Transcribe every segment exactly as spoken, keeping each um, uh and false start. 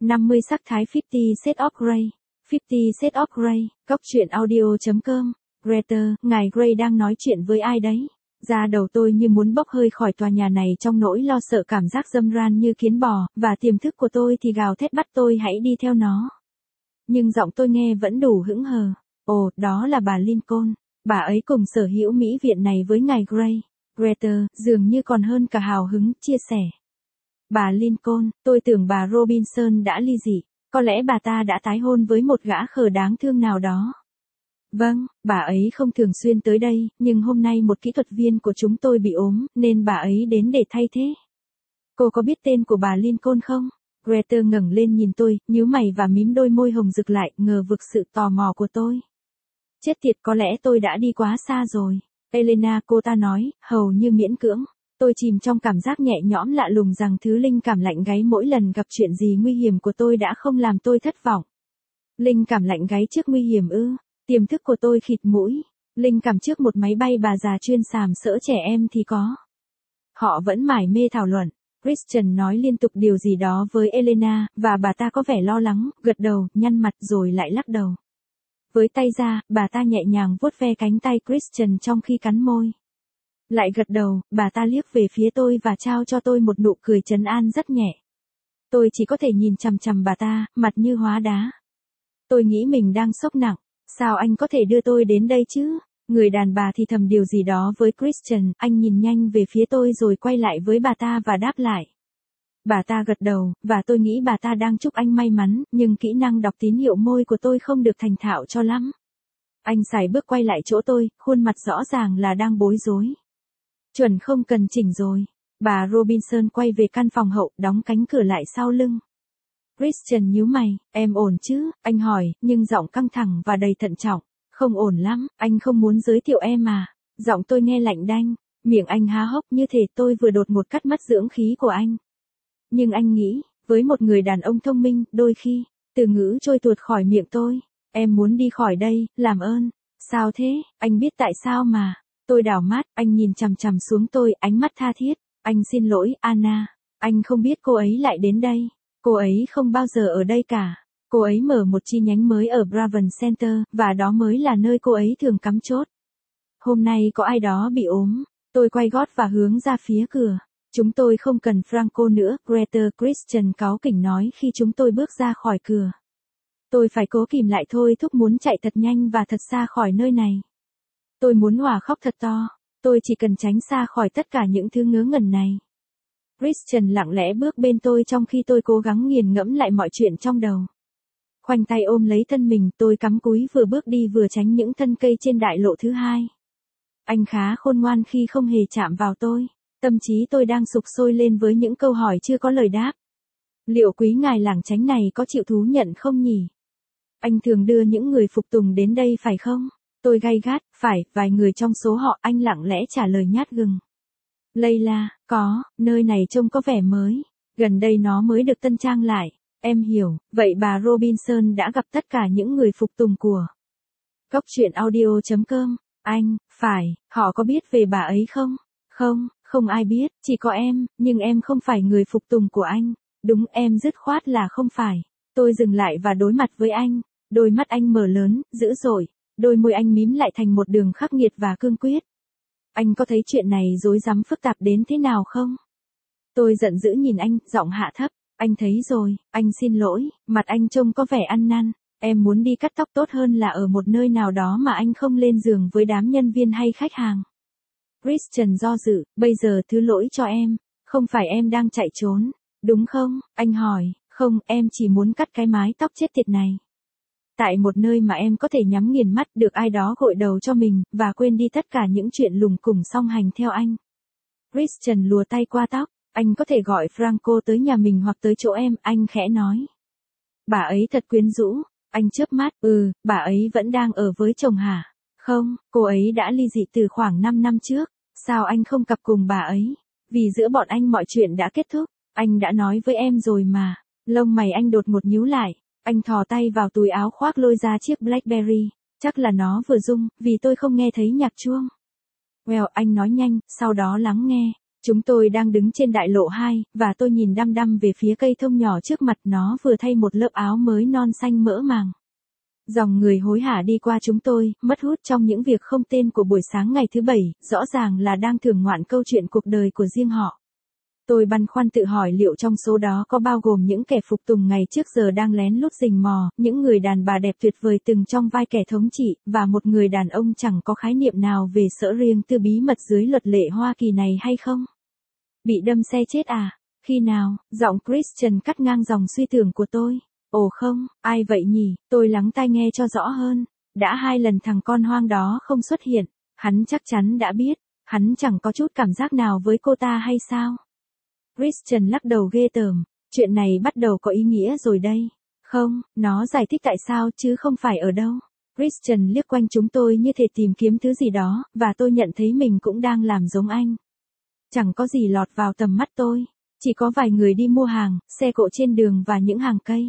năm mươi sắc thái fifty Shades of Grey. fifty Shades of Grey, góc truyện audio.com. Greta, ngài Grey đang nói chuyện với ai đấy? Da đầu tôi như muốn bốc hơi khỏi tòa nhà này trong nỗi lo sợ cảm giác dâm ran như kiến bò, và tiềm thức của tôi thì gào thét bắt tôi hãy đi theo nó. Nhưng giọng tôi nghe vẫn đủ hững hờ. Ồ, đó là bà Lincoln. Bà ấy cùng sở hữu mỹ viện này với ngài Grey. Greta, dường như còn hơn cả hào hứng, chia sẻ. Bà Lincoln, tôi tưởng bà Robinson đã ly dị. Có lẽ bà ta đã tái hôn với một gã khờ đáng thương nào đó. Vâng, bà ấy không thường xuyên tới đây, nhưng hôm nay một kỹ thuật viên của chúng tôi bị ốm, nên bà ấy đến để thay thế. Cô có biết tên của bà Lincoln không? Greta ngẩng lên nhìn tôi, nhíu mày và mím đôi môi hồng rực lại, ngờ vực sự tò mò của tôi. Chết tiệt, có lẽ tôi đã đi quá xa rồi. Elena, cô ta nói, hầu như miễn cưỡng. Tôi chìm trong cảm giác nhẹ nhõm lạ lùng rằng thứ linh cảm lạnh gáy mỗi lần gặp chuyện gì nguy hiểm của tôi đã không làm tôi thất vọng. Linh cảm lạnh gáy trước nguy hiểm ư? Tiềm thức của tôi khịt mũi. Linh cảm trước một máy bay bà già chuyên sàm sỡ trẻ em thì có. Họ vẫn mải mê thảo luận. Christian nói liên tục điều gì đó với Elena, và bà ta có vẻ lo lắng, gật đầu, nhăn mặt rồi lại lắc đầu. Với tay ra, bà ta nhẹ nhàng vuốt ve cánh tay Christian trong khi cắn môi. Lại gật đầu, bà ta liếc về phía tôi và trao cho tôi một nụ cười trấn an rất nhẹ. Tôi chỉ có thể nhìn chằm chằm bà ta, mặt như hóa đá. Tôi nghĩ mình đang sốc nặng. Sao anh có thể đưa tôi đến đây chứ? Người đàn bà thì thầm điều gì đó với Christian, anh nhìn nhanh về phía tôi rồi quay lại với bà ta và đáp lại. Bà ta gật đầu, và tôi nghĩ bà ta đang chúc anh may mắn, nhưng kỹ năng đọc tín hiệu môi của tôi không được thành thạo cho lắm. Anh sải bước quay lại chỗ tôi, khuôn mặt rõ ràng là đang bối rối. Chuẩn không cần chỉnh rồi. Bà Robinson quay về căn phòng hậu, đóng cánh cửa lại sau lưng. Christian nhíu mày, em ổn chứ? Anh hỏi, nhưng giọng căng thẳng và đầy thận trọng. Không ổn lắm, anh không muốn giới thiệu em à? Giọng tôi nghe lạnh đanh, miệng anh há hốc như thể tôi vừa đột ngột cắt mất dưỡng khí của anh. Nhưng anh nghĩ, với một người đàn ông thông minh, đôi khi, từ ngữ trôi tuột khỏi miệng tôi. Em muốn đi khỏi đây, làm ơn. Sao thế? Anh biết tại sao mà. Tôi đảo mắt, anh nhìn chằm chằm xuống tôi, ánh mắt tha thiết. Anh xin lỗi, Anna. Anh không biết cô ấy lại đến đây. Cô ấy không bao giờ ở đây cả. Cô ấy mở một chi nhánh mới ở Braven Center, và đó mới là nơi cô ấy thường cắm chốt. Hôm nay có ai đó bị ốm. Tôi quay gót và hướng ra phía cửa. Chúng tôi không cần Franco nữa, Greta, Christian cáu kỉnh nói khi chúng tôi bước ra khỏi cửa. Tôi phải cố kìm lại thôi thúc muốn chạy thật nhanh và thật xa khỏi nơi này. Tôi muốn òa khóc thật to. Tôi chỉ cần tránh xa khỏi tất cả những thứ ngớ ngẩn này. Christian lặng lẽ bước bên tôi trong khi tôi cố gắng nghiền ngẫm lại mọi chuyện trong đầu. Khoanh tay ôm lấy thân mình, tôi cắm cúi vừa bước đi vừa tránh những thân cây trên đại lộ thứ hai. Anh khá khôn ngoan khi không hề chạm vào tôi. Tâm trí tôi đang sục sôi lên với những câu hỏi chưa có lời đáp. Liệu quý ngài lảng tránh này có chịu thú nhận không nhỉ? Anh thường đưa những người phục tùng đến đây phải không? Tôi gay gắt, phải, vài người trong số họ, anh lặng lẽ trả lời nhát gừng. Layla, có, nơi này trông có vẻ mới. Gần đây nó mới được tân trang lại. Em hiểu, vậy bà Robinson đã gặp tất cả những người phục tùng của Góc truyện audio.com. Anh, phải, họ có biết về bà ấy không? Không, không ai biết, chỉ có em, nhưng em không phải người phục tùng của anh. Đúng, em dứt khoát là không phải. Tôi dừng lại và đối mặt với anh. Đôi mắt anh mở lớn, dữ dội. Đôi môi anh mím lại thành một đường khắc nghiệt và cương quyết. Anh có thấy chuyện này rối rắm phức tạp đến thế nào không? Tôi giận dữ nhìn anh, giọng hạ thấp. Anh thấy rồi, anh xin lỗi, mặt anh trông có vẻ ăn năn. Em muốn đi cắt tóc tốt hơn là ở một nơi nào đó mà anh không lên giường với đám nhân viên hay khách hàng. Christian do dự, bây giờ thứ lỗi cho em. Không phải em đang chạy trốn, đúng không? Anh hỏi, không, em chỉ muốn cắt cái mái tóc chết tiệt này. Tại một nơi mà em có thể nhắm nghiền mắt được ai đó gội đầu cho mình, và quên đi tất cả những chuyện lùng củng song hành theo anh. Christian lùa tay qua tóc, anh có thể gọi Franco tới nhà mình hoặc tới chỗ em, anh khẽ nói. Bà ấy thật quyến rũ, anh chớp mắt, ừ, bà ấy vẫn đang ở với chồng hả? Không, cô ấy đã ly dị từ khoảng năm năm trước, sao anh không cặp cùng bà ấy? Vì giữa bọn anh mọi chuyện đã kết thúc, anh đã nói với em rồi mà. Lông mày anh đột ngột nhíu lại. Anh thò tay vào túi áo khoác lôi ra chiếc Blackberry, chắc là nó vừa rung, vì tôi không nghe thấy nhạc chuông. Well, anh nói nhanh, sau đó lắng nghe. Chúng tôi đang đứng trên đại lộ hai, và tôi nhìn đăm đăm về phía cây thông nhỏ trước mặt, nó vừa thay một lớp áo mới non xanh mỡ màng. Dòng người hối hả đi qua chúng tôi, mất hút trong những việc không tên của buổi sáng ngày thứ bảy, rõ ràng là đang thưởng ngoạn câu chuyện cuộc đời của riêng họ. Tôi băn khoăn tự hỏi liệu trong số đó có bao gồm những kẻ phục tùng ngày trước giờ đang lén lút rình mò, những người đàn bà đẹp tuyệt vời từng trong vai kẻ thống trị, và một người đàn ông chẳng có khái niệm nào về sở riêng tư bí mật dưới luật lệ Hoa Kỳ này hay không? Bị đâm xe chết à? Khi nào? Giọng Christian cắt ngang dòng suy tưởng của tôi. Ồ không, ai vậy nhỉ? Tôi lắng tai nghe cho rõ hơn. Đã hai lần thằng con hoang đó không xuất hiện, hắn chắc chắn đã biết, hắn chẳng có chút cảm giác nào với cô ta hay sao? Christian lắc đầu ghê tởm, chuyện này bắt đầu có ý nghĩa rồi đây. Không, nó giải thích tại sao chứ không phải ở đâu. Christian liếc quanh chúng tôi như thể tìm kiếm thứ gì đó, và tôi nhận thấy mình cũng đang làm giống anh. Chẳng có gì lọt vào tầm mắt tôi, chỉ có vài người đi mua hàng, xe cộ trên đường và những hàng cây.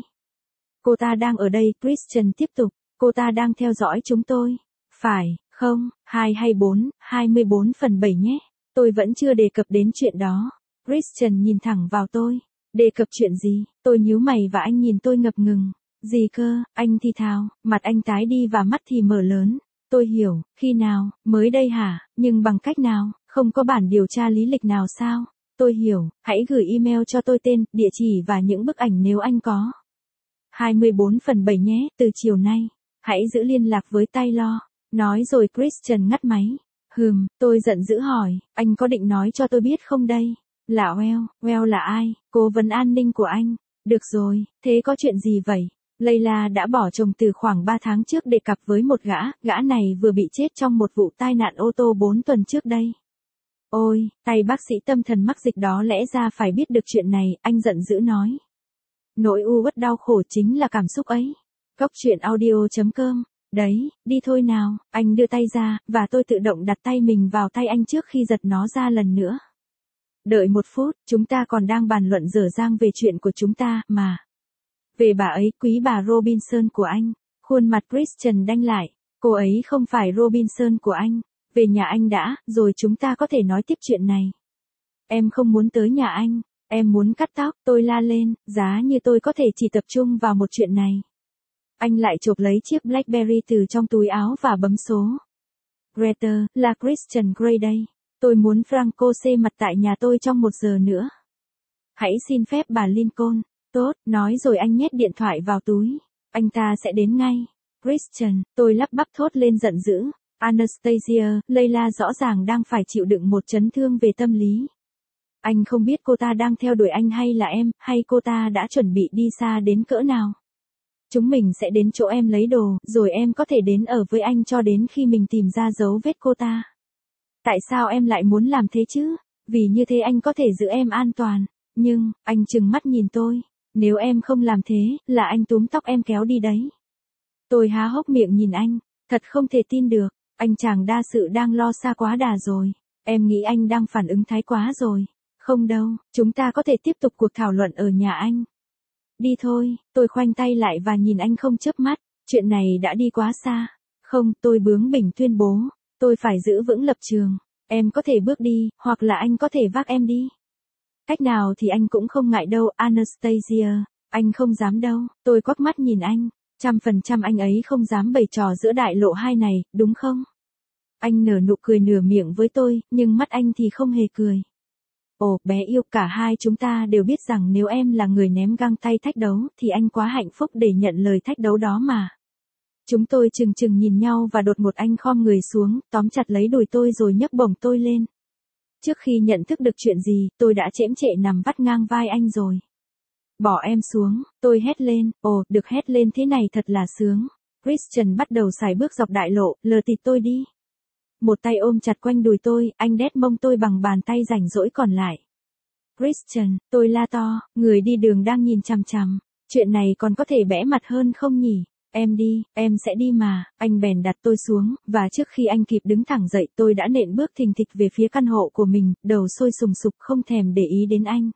Cô ta đang ở đây, Christian tiếp tục, cô ta đang theo dõi chúng tôi. Phải, không, hai hay bốn, hai mươi bốn phần bảy nhé. Tôi vẫn chưa đề cập đến chuyện đó. Christian nhìn thẳng vào tôi. Đề cập chuyện gì? Tôi nhíu mày và anh nhìn tôi ngập ngừng. Gì cơ? Anh thì thào, mặt anh tái đi và mắt thì mở lớn. Tôi hiểu, khi nào, mới đây hả, nhưng bằng cách nào, không có bản điều tra lý lịch nào sao? Tôi hiểu, hãy gửi email cho tôi tên, địa chỉ và những bức ảnh nếu anh có. hai mươi bốn phần bảy nhé, từ chiều nay. Hãy giữ liên lạc với Taylor. Nói rồi Christian ngắt máy. Hừm, tôi giận dữ hỏi, anh có định nói cho tôi biết không đây? Là Well, Well là ai? Cố vấn an ninh của anh. Được rồi, thế có chuyện gì vậy? Layla đã bỏ chồng từ khoảng ba tháng trước để cặp với một gã, gã này vừa bị chết trong một vụ tai nạn ô tô bốn tuần trước đây. Ôi, tay bác sĩ tâm thần mắc dịch đó lẽ ra phải biết được chuyện này, anh giận dữ nói. Nỗi u uất đau khổ chính là cảm xúc ấy. Góc truyện audio chấm com. Đấy, đi thôi nào, anh đưa tay ra, và tôi tự động đặt tay mình vào tay anh trước khi giật nó ra lần nữa. Đợi một phút, chúng ta còn đang bàn luận dở dang về chuyện của chúng ta, mà. Về bà ấy, quý bà Robinson của anh. Khuôn mặt Christian đanh lại. Cô ấy không phải Robinson của anh. Về nhà anh đã, rồi chúng ta có thể nói tiếp chuyện này. Em không muốn tới nhà anh. Em muốn cắt tóc, tôi la lên, giá như tôi có thể chỉ tập trung vào một chuyện này. Anh lại chộp lấy chiếc Blackberry từ trong túi áo và bấm số. Greta, là Christian Grey đây. Tôi muốn Franco xê mặt tại nhà tôi trong một giờ nữa. Hãy xin phép bà Lincoln. Tốt, nói rồi anh nhét điện thoại vào túi. Anh ta sẽ đến ngay. Christian, tôi lắp bắp thốt lên giận dữ. Anastasia, Layla rõ ràng đang phải chịu đựng một chấn thương về tâm lý. Anh không biết cô ta đang theo đuổi anh hay là em, hay cô ta đã chuẩn bị đi xa đến cỡ nào. Chúng mình sẽ đến chỗ em lấy đồ, rồi em có thể đến ở với anh cho đến khi mình tìm ra dấu vết cô ta. Tại sao em lại muốn làm thế chứ? Vì như thế anh có thể giữ em an toàn. Nhưng, anh trừng mắt nhìn tôi. Nếu em không làm thế, là anh túm tóc em kéo đi đấy. Tôi há hốc miệng nhìn anh. Thật không thể tin được. Anh chàng đa sự đang lo xa quá đà rồi. Em nghĩ anh đang phản ứng thái quá rồi. Không đâu, chúng ta có thể tiếp tục cuộc thảo luận ở nhà anh. Đi thôi, tôi khoanh tay lại và nhìn anh không chớp mắt. Chuyện này đã đi quá xa. Không, tôi bướng bỉnh tuyên bố. Tôi phải giữ vững lập trường. Em có thể bước đi, hoặc là anh có thể vác em đi. Cách nào thì anh cũng không ngại đâu, Anastasia. Anh không dám đâu. Tôi quắc mắt nhìn anh. Trăm phần trăm anh ấy không dám bày trò giữa đại lộ hai này, đúng không? Anh nở nụ cười nửa miệng với tôi, nhưng mắt anh thì không hề cười. Ồ, bé yêu, cả hai chúng ta đều biết rằng nếu em là người ném găng tay thách đấu, thì anh quá hạnh phúc để nhận lời thách đấu đó mà. Chúng tôi chừng chừng nhìn nhau và đột ngột anh khom người xuống, tóm chặt lấy đùi tôi rồi nhấc bổng tôi lên. Trước khi nhận thức được chuyện gì, tôi đã chễm chệ nằm vắt ngang vai anh rồi. Bỏ em xuống, tôi hét lên, ồ, được hét lên thế này thật là sướng. Christian bắt đầu sải bước dọc đại lộ, lờ tịt tôi đi. Một tay ôm chặt quanh đùi tôi, anh đét mông tôi bằng bàn tay rảnh rỗi còn lại. Christian, tôi la to, người đi đường đang nhìn chằm chằm. Chuyện này còn có thể bẽ mặt hơn không nhỉ? Em đi, em sẽ đi mà. Anh bèn đặt tôi xuống, và trước khi anh kịp đứng thẳng dậy tôi đã nện bước thình thịch về phía căn hộ của mình, đầu sôi sùng sục không thèm để ý đến anh.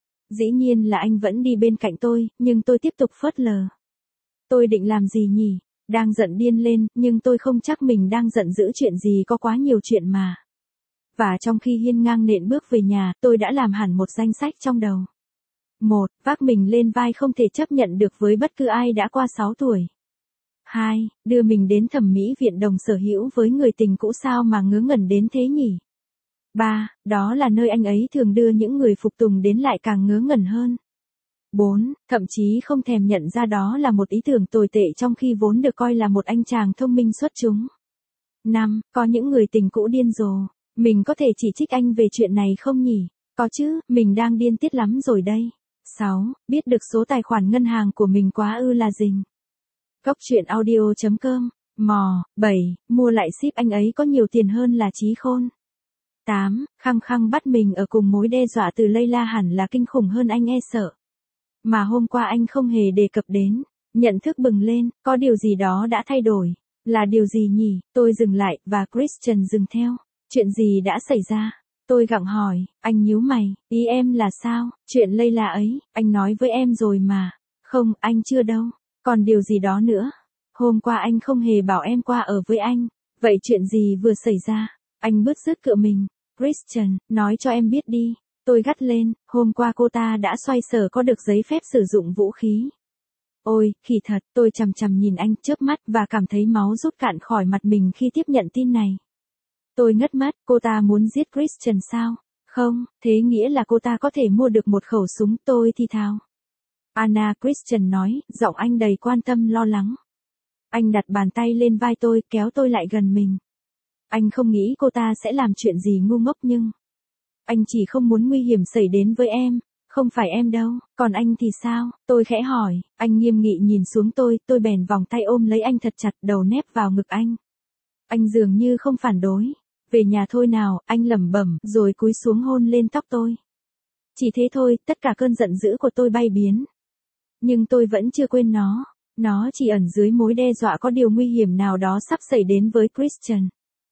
Dĩ nhiên là anh vẫn đi bên cạnh tôi, nhưng tôi tiếp tục phớt lờ. Tôi định làm gì nhỉ? Đang giận điên lên, nhưng tôi không chắc mình đang giận dữ chuyện gì, có quá nhiều chuyện mà. Và trong khi hiên ngang nện bước về nhà, tôi đã làm hẳn một danh sách trong đầu. Một, vác mình lên vai không thể chấp nhận được với bất cứ ai đã qua sáu tuổi. Hai, đưa mình đến thẩm mỹ viện đồng sở hữu với người tình cũ sao mà ngớ ngẩn đến thế nhỉ? Ba, đó là nơi anh ấy thường đưa những người phục tùng đến lại càng ngớ ngẩn hơn. Bốn, thậm chí không thèm nhận ra đó là một ý tưởng tồi tệ trong khi vốn được coi là một anh chàng thông minh xuất chúng. Năm, có những người tình cũ điên rồ. Mình có thể chỉ trích anh về chuyện này không nhỉ? Có chứ, mình đang điên tiết lắm rồi đây. Sáu, biết được số tài khoản ngân hàng của mình quá ư là rình. Góc truyện audio chấm com. Mò. Bảy, mua lại ship anh ấy có nhiều tiền hơn là trí khôn. Tám, khăng khăng bắt mình ở cùng mối đe dọa từ Layla hẳn là kinh khủng hơn anh e sợ. Mà hôm qua anh không hề đề cập đến. Nhận thức bừng lên, có điều gì đó đã thay đổi. Là điều gì nhỉ? Tôi dừng lại, và Christian dừng theo. Chuyện gì đã xảy ra? Tôi gặng hỏi, anh nhíu mày, ý em là sao? Chuyện Layla ấy, anh nói với em rồi mà. Không, anh chưa đâu. Còn điều gì đó nữa? Hôm qua anh không hề bảo em qua ở với anh. Vậy chuyện gì vừa xảy ra? Anh bứt rứt cựa mình. Christian, nói cho em biết đi. Tôi gắt lên, hôm qua cô ta đã xoay sở có được giấy phép sử dụng vũ khí. Ôi, khỉ thật, tôi chằm chằm nhìn anh chớp mắt và cảm thấy máu rút cạn khỏi mặt mình khi tiếp nhận tin này. Tôi ngất mắt, cô ta muốn giết Christian sao? Không, thế nghĩa là cô ta có thể mua được một khẩu súng, tôi thì thào. Anna, Christian nói, giọng anh đầy quan tâm lo lắng. Anh đặt bàn tay lên vai tôi, kéo tôi lại gần mình. Anh không nghĩ cô ta sẽ làm chuyện gì ngu ngốc nhưng... Anh chỉ không muốn nguy hiểm xảy đến với em. Không phải em đâu, còn anh thì sao? Tôi khẽ hỏi, anh nghiêm nghị nhìn xuống tôi, tôi bèn vòng tay ôm lấy anh thật chặt, đầu nép vào ngực anh. Anh dường như không phản đối. Về nhà thôi nào, anh lẩm bẩm, rồi cúi xuống hôn lên tóc tôi. Chỉ thế thôi, tất cả cơn giận dữ của tôi bay biến. Nhưng tôi vẫn chưa quên nó. Nó chỉ ẩn dưới mối đe dọa có điều nguy hiểm nào đó sắp xảy đến với Christian.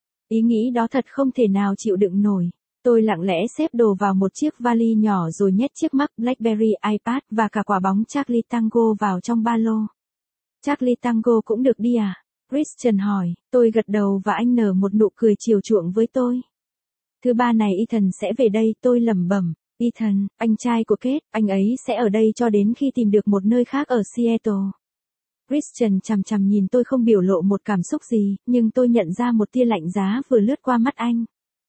Ý nghĩ đó thật không thể nào chịu đựng nổi. Tôi lặng lẽ xếp đồ vào một chiếc vali nhỏ rồi nhét chiếc Mac, BlackBerry, iPad và cả quả bóng Charlie Tango vào trong ba lô. Charlie Tango cũng được đi à? Christian hỏi, tôi gật đầu và anh nở một nụ cười chiều chuộng với tôi. Thứ ba này Ethan sẽ về đây, tôi lẩm bẩm. Ethan, anh trai của Kate, anh ấy sẽ ở đây cho đến khi tìm được một nơi khác ở Seattle. Christian chằm chằm nhìn tôi không biểu lộ một cảm xúc gì, nhưng tôi nhận ra một tia lạnh giá vừa lướt qua mắt anh.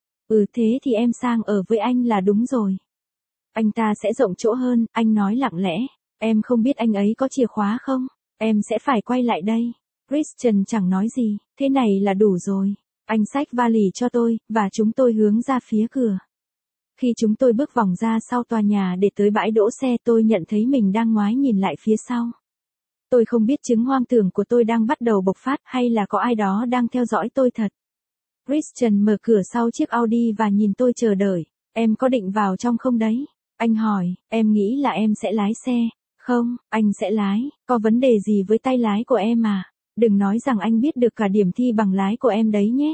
Ừ thế thì em sang ở với anh là đúng rồi. Anh ta sẽ rộng chỗ hơn, anh nói lặng lẽ. Em không biết anh ấy có chìa khóa không? Em sẽ phải quay lại đây. Christian chẳng nói gì, thế này là đủ rồi. Anh xách vali cho tôi, và chúng tôi hướng ra phía cửa. Khi chúng tôi bước vòng ra sau tòa nhà để tới bãi đỗ xe, tôi nhận thấy mình đang ngoái nhìn lại phía sau. Tôi không biết chứng hoang tưởng của tôi đang bắt đầu bộc phát hay là có ai đó đang theo dõi tôi thật. Christian mở cửa sau chiếc Audi và nhìn tôi chờ đợi. Em có định vào trong không đấy? Anh hỏi, em nghĩ là em sẽ lái xe. Không, anh sẽ lái, có vấn đề gì với tay lái của em à? Đừng nói rằng anh biết được cả điểm thi bằng lái của em đấy nhé.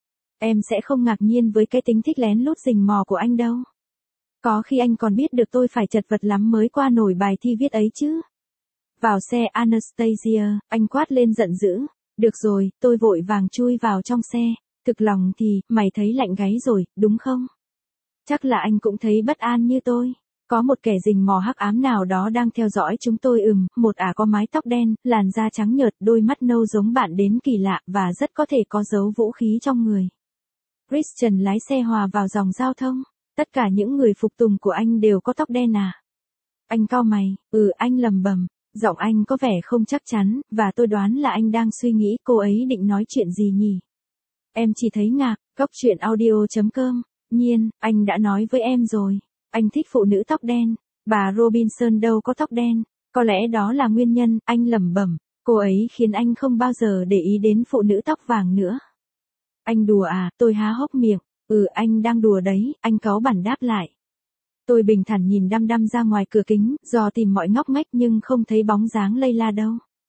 Em sẽ không ngạc nhiên với cái tính thích lén lút rình mò của anh đâu. Có khi anh còn biết được tôi phải chật vật lắm mới qua nổi bài thi viết ấy chứ. Vào xe Anastasia, anh quát lên giận dữ. Được rồi, tôi vội vàng chui vào trong xe. Thực lòng thì, mày thấy lạnh gáy rồi, đúng không? Chắc là anh cũng thấy bất an như tôi. Có một kẻ rình mò hắc ám nào đó đang theo dõi chúng tôi ừm, một ả có mái tóc đen, làn da trắng nhợt, đôi mắt nâu giống bạn đến kỳ lạ và rất có thể có dấu vũ khí trong người. Christian lái xe hòa vào dòng giao thông. Tất cả những người phục tùng của anh đều có tóc đen à? Anh cau mày, ừ anh lầm bầm. Giọng anh có vẻ không chắc chắn, và tôi đoán là anh đang suy nghĩ cô ấy định nói chuyện gì nhỉ? Em chỉ thấy ngạc, góc truyện audio chấm com. Nhiên, anh đã nói với em rồi. Anh thích phụ nữ tóc đen. Bà Robinson đâu có tóc đen. Có lẽ đó là nguyên nhân, anh lẩm bẩm. Cô ấy khiến anh không bao giờ để ý đến phụ nữ tóc vàng nữa. Anh đùa à, tôi há hốc miệng. Ừ anh đang đùa đấy, anh cáu bẳn đáp lại. Tôi bình thản nhìn đăm đăm ra ngoài cửa kính, dò tìm mọi ngóc ngách nhưng không thấy bóng dáng Layla đâu.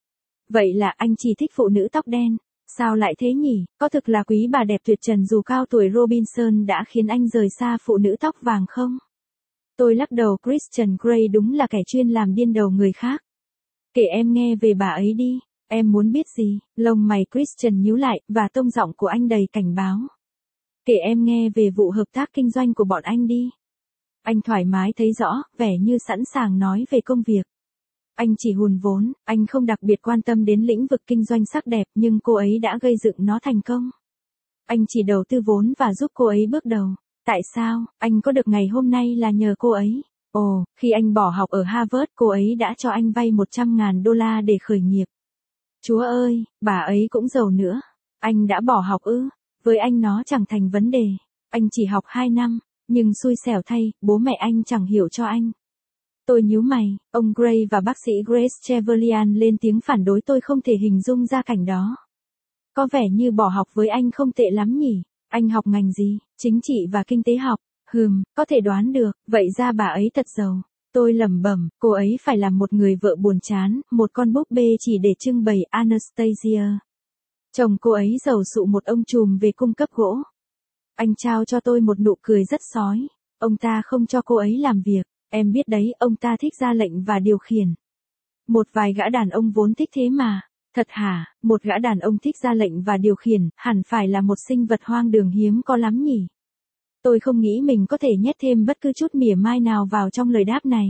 Vậy là anh chỉ thích phụ nữ tóc đen. Sao lại thế nhỉ? Có thực là quý bà đẹp tuyệt trần dù cao tuổi Robinson đã khiến anh rời xa phụ nữ tóc vàng không? Tôi lắc đầu. Christian Grey đúng là kẻ chuyên làm điên đầu người khác. Kể em nghe về bà ấy đi. Em muốn biết gì? Lông mày Christian nhíu lại, và tông giọng của anh đầy cảnh báo. Kể em nghe về vụ hợp tác kinh doanh của bọn anh đi. Anh thoải mái thấy rõ, vẻ như sẵn sàng nói về công việc. Anh chỉ hùn vốn, anh không đặc biệt quan tâm đến lĩnh vực kinh doanh sắc đẹp nhưng cô ấy đã gây dựng nó thành công. Anh chỉ đầu tư vốn và giúp cô ấy bước đầu. Tại sao, anh có được ngày hôm nay là nhờ cô ấy. Ồ, khi anh bỏ học ở Harvard cô ấy đã cho anh vay một trăm ngàn đô la để khởi nghiệp. Chúa ơi, bà ấy cũng giàu nữa. Anh đã bỏ học ư? Với anh nó chẳng thành vấn đề. Anh chỉ học hai năm, nhưng xui xẻo thay, bố mẹ anh chẳng hiểu cho anh. Tôi nhíu mày, ông Gray và bác sĩ Grace Trevelyan lên tiếng phản đối tôi không thể hình dung ra cảnh đó. Có vẻ như bỏ học với anh không tệ lắm nhỉ? Anh học ngành gì? Chính trị và kinh tế học. Hừm, có thể đoán được, vậy ra bà ấy thật giàu. Tôi lẩm bẩm, cô ấy phải là một người vợ buồn chán, một con búp bê chỉ để trưng bày Anastasia. Chồng cô ấy giàu sụ một ông trùm về cung cấp gỗ. Anh trao cho tôi một nụ cười rất sói. Ông ta không cho cô ấy làm việc, em biết đấy, ông ta thích ra lệnh và điều khiển. Một vài gã đàn ông vốn thích thế mà. Thật hả, một gã đàn ông thích ra lệnh và điều khiển, hẳn phải là một sinh vật hoang đường hiếm có lắm nhỉ. Tôi không nghĩ mình có thể nhét thêm bất cứ chút mỉa mai nào vào trong lời đáp này.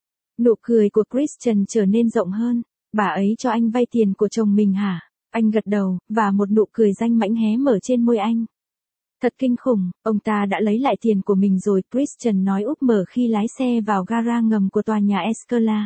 Nụ cười của Christian trở nên rộng hơn. Bà ấy cho anh vay tiền của chồng mình hả? Anh gật đầu, và một nụ cười danh mãnh hé mở trên môi anh. Thật kinh khủng, ông ta đã lấy lại tiền của mình rồi, Christian nói úp mở khi lái xe vào gara ngầm của tòa nhà Escala.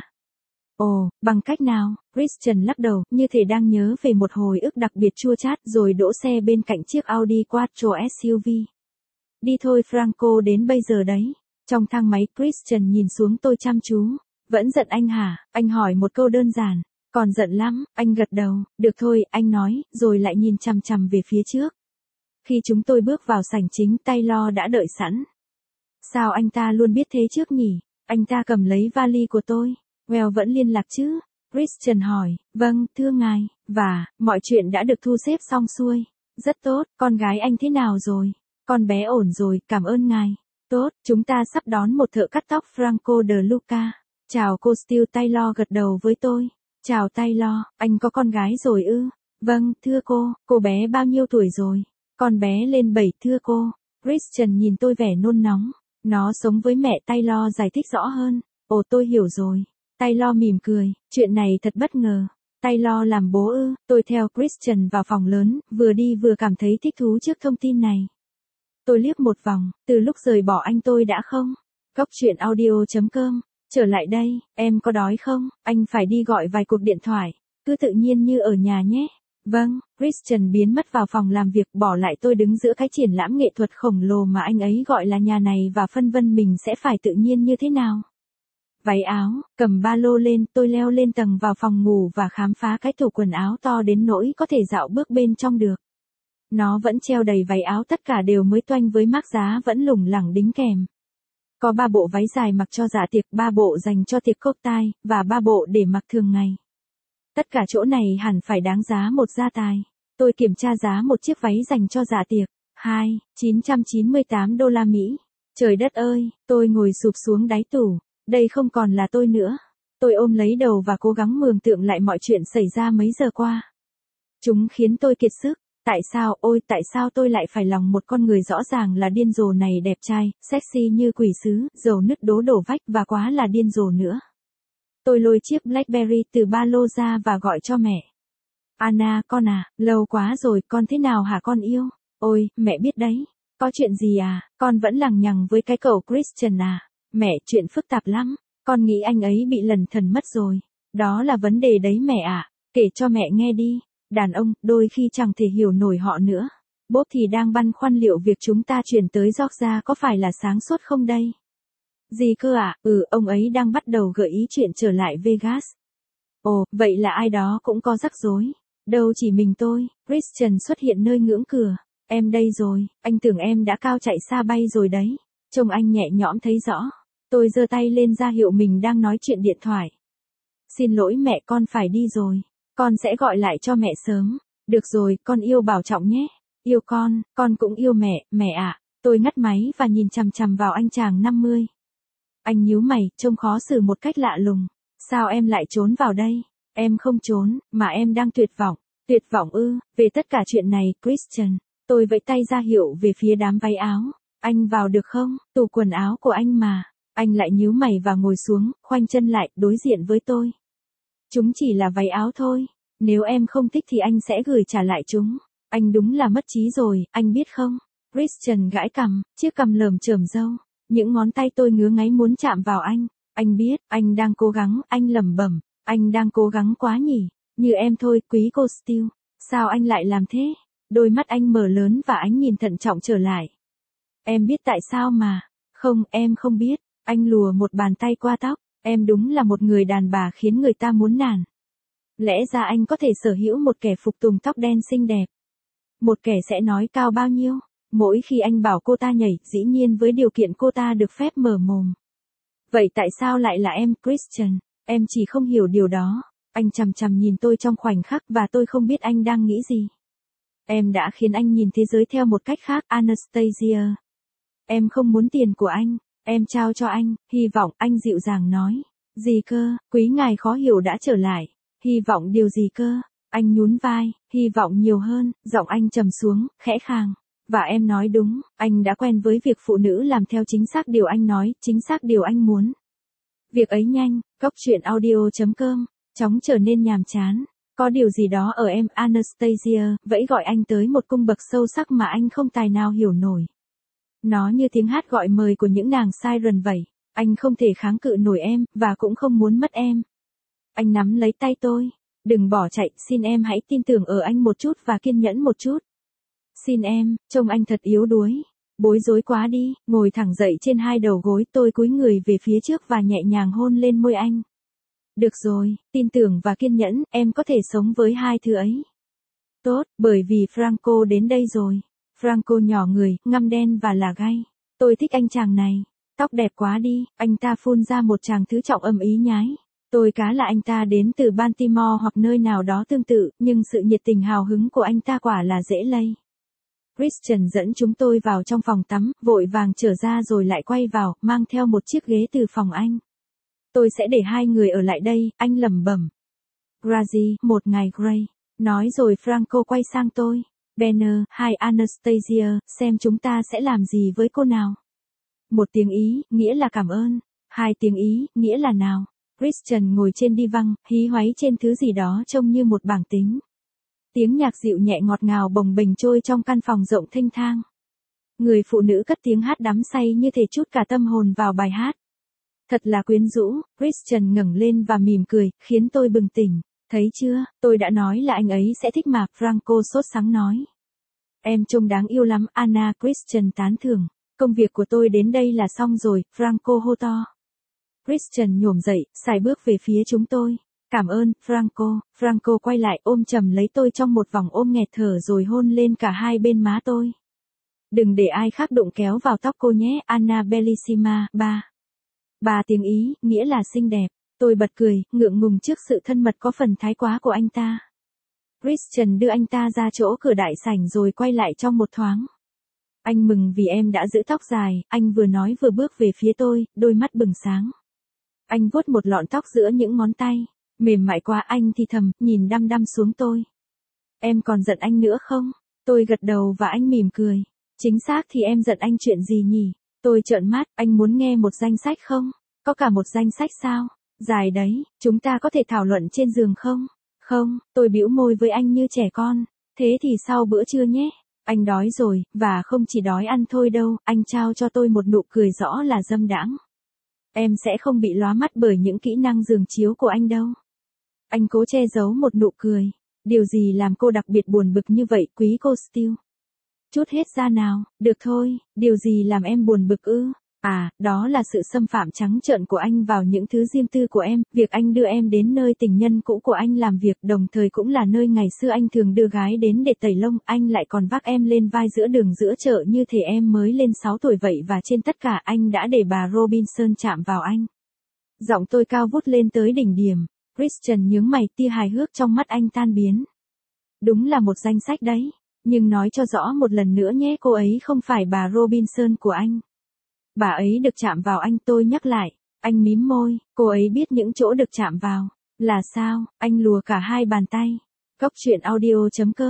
Ồ, bằng cách nào? Christian lắc đầu, như thể đang nhớ về một hồi ức đặc biệt chua chát rồi đỗ xe bên cạnh chiếc Audi Quattro ét u vê. Đi thôi Franco, đến bây giờ đấy. Trong thang máy Christian nhìn xuống tôi chăm chú. Vẫn giận anh hả? Anh hỏi một câu đơn giản. Còn giận lắm, anh gật đầu. Được thôi, anh nói, rồi lại nhìn chằm chằm về phía trước. Khi chúng tôi bước vào sảnh chính, Taylor đã đợi sẵn. Sao anh ta luôn biết thế trước nhỉ? Anh ta cầm lấy vali của tôi. Well, vẫn liên lạc chứ? Christian hỏi. Vâng, thưa ngài. Và, mọi chuyện đã được thu xếp xong xuôi. Rất tốt, con gái anh thế nào rồi? Con bé ổn rồi, cảm ơn ngài. Tốt, chúng ta sắp đón một thợ cắt tóc Franco de Luca. Chào cô Steele, Taylor gật đầu với tôi. Chào Taylor, anh có con gái rồi ư? Vâng, thưa cô, cô bé bao nhiêu tuổi rồi? Con bé lên bảy thưa cô. Christian nhìn tôi vẻ nôn nóng. Nó sống với mẹ, Taylor giải thích rõ hơn. Ồ, tôi hiểu rồi. Taylor mỉm cười, chuyện này thật bất ngờ. Taylor làm bố ư? Tôi theo Christian vào phòng lớn, vừa đi vừa cảm thấy thích thú trước thông tin này. Tôi liếc một vòng, từ lúc rời bỏ anh tôi đã không? Góc chuyện audio chấm com. Trở lại đây, em có đói không? Anh phải đi gọi vài cuộc điện thoại. Cứ tự nhiên như ở nhà nhé. Vâng, Christian biến mất vào phòng làm việc, bỏ lại tôi đứng giữa cái triển lãm nghệ thuật khổng lồ mà anh ấy gọi là nhà này và phân vân mình sẽ phải tự nhiên như thế nào. Váy áo, cầm ba lô lên, tôi leo lên tầng vào phòng ngủ và khám phá cái tủ quần áo to đến nỗi có thể dạo bước bên trong được. Nó vẫn treo đầy váy áo, tất cả đều mới toanh với mác giá vẫn lủng lẳng đính kèm. Có ba bộ váy dài mặc cho dạ tiệc, ba bộ dành cho tiệc cocktail, và ba bộ để mặc thường ngày. Tất cả chỗ này hẳn phải đáng giá một gia tài. Tôi kiểm tra giá một chiếc váy dành cho dạ tiệc. hai nghìn chín trăm chín mươi tám đô la Mỹ. Trời đất ơi, tôi ngồi sụp xuống đáy tủ. Đây không còn là tôi nữa. Tôi ôm lấy đầu và cố gắng mường tượng lại mọi chuyện xảy ra mấy giờ qua. Chúng khiến tôi kiệt sức. Tại sao, ôi tại sao tôi lại phải lòng một con người rõ ràng là điên rồ này, đẹp trai, sexy như quỷ sứ, dầu nứt đố đổ vách và quá là điên rồ nữa. Tôi lôi chiếc Blackberry từ ba lô ra và gọi cho mẹ. Anna, con à, lâu quá rồi, con thế nào hả con yêu? Ôi, mẹ biết đấy. Có chuyện gì à, con vẫn lằng nhằng với cái cậu Christian à? Mẹ, chuyện phức tạp lắm. Con nghĩ anh ấy bị lẩn thần mất rồi. Đó là vấn đề đấy mẹ ạ. À. Kể cho mẹ nghe đi. Đàn ông, đôi khi chẳng thể hiểu nổi họ nữa. Bob thì đang băn khoăn liệu việc chúng ta chuyển tới Georgia có phải là sáng suốt không đây? Gì cơ ạ? À? Ừ, ông ấy đang bắt đầu gợi ý chuyện trở lại Vegas. Ồ, vậy là ai đó cũng có rắc rối. Đâu chỉ mình tôi. Christian xuất hiện nơi ngưỡng cửa. Em đây rồi, anh tưởng em đã cao chạy xa bay rồi đấy. Trông anh nhẹ nhõm thấy rõ. Tôi giơ tay lên ra hiệu mình đang nói chuyện điện thoại. Xin lỗi mẹ, con phải đi rồi. Con sẽ gọi lại cho mẹ sớm. Được rồi, con yêu bảo trọng nhé. Yêu con, con cũng yêu mẹ, mẹ ạ. À. Tôi ngắt máy và nhìn chằm chằm vào anh chàng năm mươi. Anh nhíu mày, trông khó xử một cách lạ lùng. Sao em lại trốn vào đây? Em không trốn, mà em đang tuyệt vọng. Tuyệt vọng ư, về tất cả chuyện này, Christian. Tôi vẫy tay ra hiệu về phía đám váy áo. Anh vào được không? Tủ quần áo của anh mà. Anh lại nhíu mày và ngồi xuống, khoanh chân lại, đối diện với tôi. Chúng chỉ là váy áo thôi. Nếu em không thích thì anh sẽ gửi trả lại chúng. Anh đúng là mất trí rồi, anh biết không? Christian gãi cằm, chiếc cằm lởm chởm râu. Những ngón tay tôi ngứa ngáy muốn chạm vào anh. Anh biết, anh đang cố gắng, anh lẩm bẩm. Anh đang cố gắng quá nhỉ. Như em thôi, quý cô Steele. Sao anh lại làm thế? Đôi mắt anh mở lớn và ánh nhìn thận trọng trở lại. Em biết tại sao mà. Không, em không biết. Anh lùa một bàn tay qua tóc. Em đúng là một người đàn bà khiến người ta muốn nản. Lẽ ra anh có thể sở hữu một kẻ phục tùng tóc đen xinh đẹp. Một kẻ sẽ nói cao bao nhiêu. Mỗi khi anh bảo cô ta nhảy, dĩ nhiên với điều kiện cô ta được phép mở mồm. Vậy tại sao lại là em, Christian? Em chỉ không hiểu điều đó. Anh chằm chằm nhìn tôi trong khoảnh khắc và tôi không biết anh đang nghĩ gì. Em đã khiến anh nhìn thế giới theo một cách khác, Anastasia. Em không muốn tiền của anh. Em trao cho anh, hy vọng, anh dịu dàng nói. Gì cơ, quý ngài khó hiểu đã trở lại. Hy vọng điều gì cơ? Anh nhún vai, hy vọng nhiều hơn, giọng anh trầm xuống, khẽ khàng. Và em nói đúng, anh đã quen với việc phụ nữ làm theo chính xác điều anh nói, chính xác điều anh muốn. Việc ấy nhanh, cốc truyện audio chấm com, chóng trở nên nhàm chán. Có điều gì đó ở em, Anastasia, vẫy gọi anh tới một cung bậc sâu sắc mà anh không tài nào hiểu nổi. Nó như tiếng hát gọi mời của những nàng siren vậy. Anh không thể kháng cự nổi em, và cũng không muốn mất em. Anh nắm lấy tay tôi. Đừng bỏ chạy, xin em hãy tin tưởng ở anh một chút và kiên nhẫn một chút. Xin em, trông anh thật yếu đuối. Bối rối quá đi, ngồi thẳng dậy trên hai đầu gối, tôi cúi người về phía trước và nhẹ nhàng hôn lên môi anh. Được rồi, tin tưởng và kiên nhẫn, em có thể sống với hai thứ ấy. Tốt, bởi vì Franco đến đây rồi. Franco nhỏ người, ngăm đen và là gay. Tôi thích anh chàng này. Tóc đẹp quá đi, anh ta phun ra một tràng thứ trọng âm ý nhái. Tôi cá là anh ta đến từ Baltimore hoặc nơi nào đó tương tự, nhưng sự nhiệt tình hào hứng của anh ta quả là dễ lây. Christian dẫn chúng tôi vào trong phòng tắm, vội vàng trở ra rồi lại quay vào, mang theo một chiếc ghế từ phòng anh. Tôi sẽ để hai người ở lại đây, anh lẩm bẩm. Gracie, một ngày Gray. Nói rồi Franco quay sang tôi. Banner, hai Anastasia, xem chúng ta sẽ làm gì với cô nào. Một tiếng Ý, nghĩa là cảm ơn. Hai tiếng Ý, nghĩa là nào. Christian ngồi trên đi văng, hí hoáy trên thứ gì đó trông như một bảng tính. Tiếng nhạc dịu nhẹ ngọt ngào bồng bềnh trôi trong căn phòng rộng thênh thang. Người phụ nữ cất tiếng hát đắm say như thể chút cả tâm hồn vào bài hát. Thật là quyến rũ, Christian ngẩng lên và mỉm cười, khiến tôi bừng tỉnh. Thấy chưa, tôi đã nói là anh ấy sẽ thích mà, Franco sốt sắng nói. Em trông đáng yêu lắm, Anna, Christian tán thưởng. Công việc của tôi đến đây là xong rồi, Franco hô to. Christian nhổm dậy, sải bước về phía chúng tôi. Cảm ơn, Franco. Franco quay lại ôm chầm lấy tôi trong một vòng ôm nghẹt thở rồi hôn lên cả hai bên má tôi. Đừng để ai khác đụng kéo vào tóc cô nhé, Anna Bellissima. Ba. Ba tiếng Ý, nghĩa là xinh đẹp. Tôi bật cười, ngượng ngùng trước sự thân mật có phần thái quá của anh ta. Christian đưa anh ta ra chỗ cửa đại sảnh rồi quay lại trong một thoáng. Anh mừng vì em đã giữ tóc dài, anh vừa nói vừa bước về phía tôi, đôi mắt bừng sáng. Anh vuốt một lọn tóc giữa những ngón tay, mềm mại quá, anh thì thầm, nhìn đăm đăm xuống tôi. Em còn giận anh nữa không? Tôi gật đầu và anh mỉm cười. Chính xác thì em giận anh chuyện gì nhỉ? Tôi trợn mắt, anh muốn nghe một danh sách không? Có cả một danh sách sao? Dài đấy, chúng ta có thể thảo luận trên giường không? Không, tôi bĩu môi với anh như trẻ con. Thế thì sau bữa trưa nhé. Anh đói rồi, và không chỉ đói ăn thôi đâu, anh trao cho tôi một nụ cười rõ là dâm đãng. Em sẽ không bị lóa mắt bởi những kỹ năng giường chiếu của anh đâu. Anh cố che giấu một nụ cười. Điều gì làm cô đặc biệt buồn bực như vậy, quý cô Steele? Chút hết ra nào, được thôi, điều gì làm em buồn bực ư? À, đó là sự xâm phạm trắng trợn của anh vào những thứ riêng tư của em, việc anh đưa em đến nơi tình nhân cũ của anh làm việc, đồng thời cũng là nơi ngày xưa anh thường đưa gái đến để tẩy lông, anh lại còn vác em lên vai giữa đường giữa chợ như thể em mới lên sáu tuổi vậy, và trên tất cả anh đã để bà Robinson chạm vào anh. Giọng tôi cao vút lên tới đỉnh điểm. Christian nhướng mày, tia hài hước trong mắt anh tan biến. Đúng là một danh sách đấy, nhưng nói cho rõ một lần nữa nhé, cô ấy không phải bà Robinson của anh. Bà ấy được chạm vào anh, tôi nhắc lại. Anh mím môi, cô ấy biết những chỗ được chạm vào. Là sao? Anh lùa cả hai bàn tay. Cốc truyện audio chấm com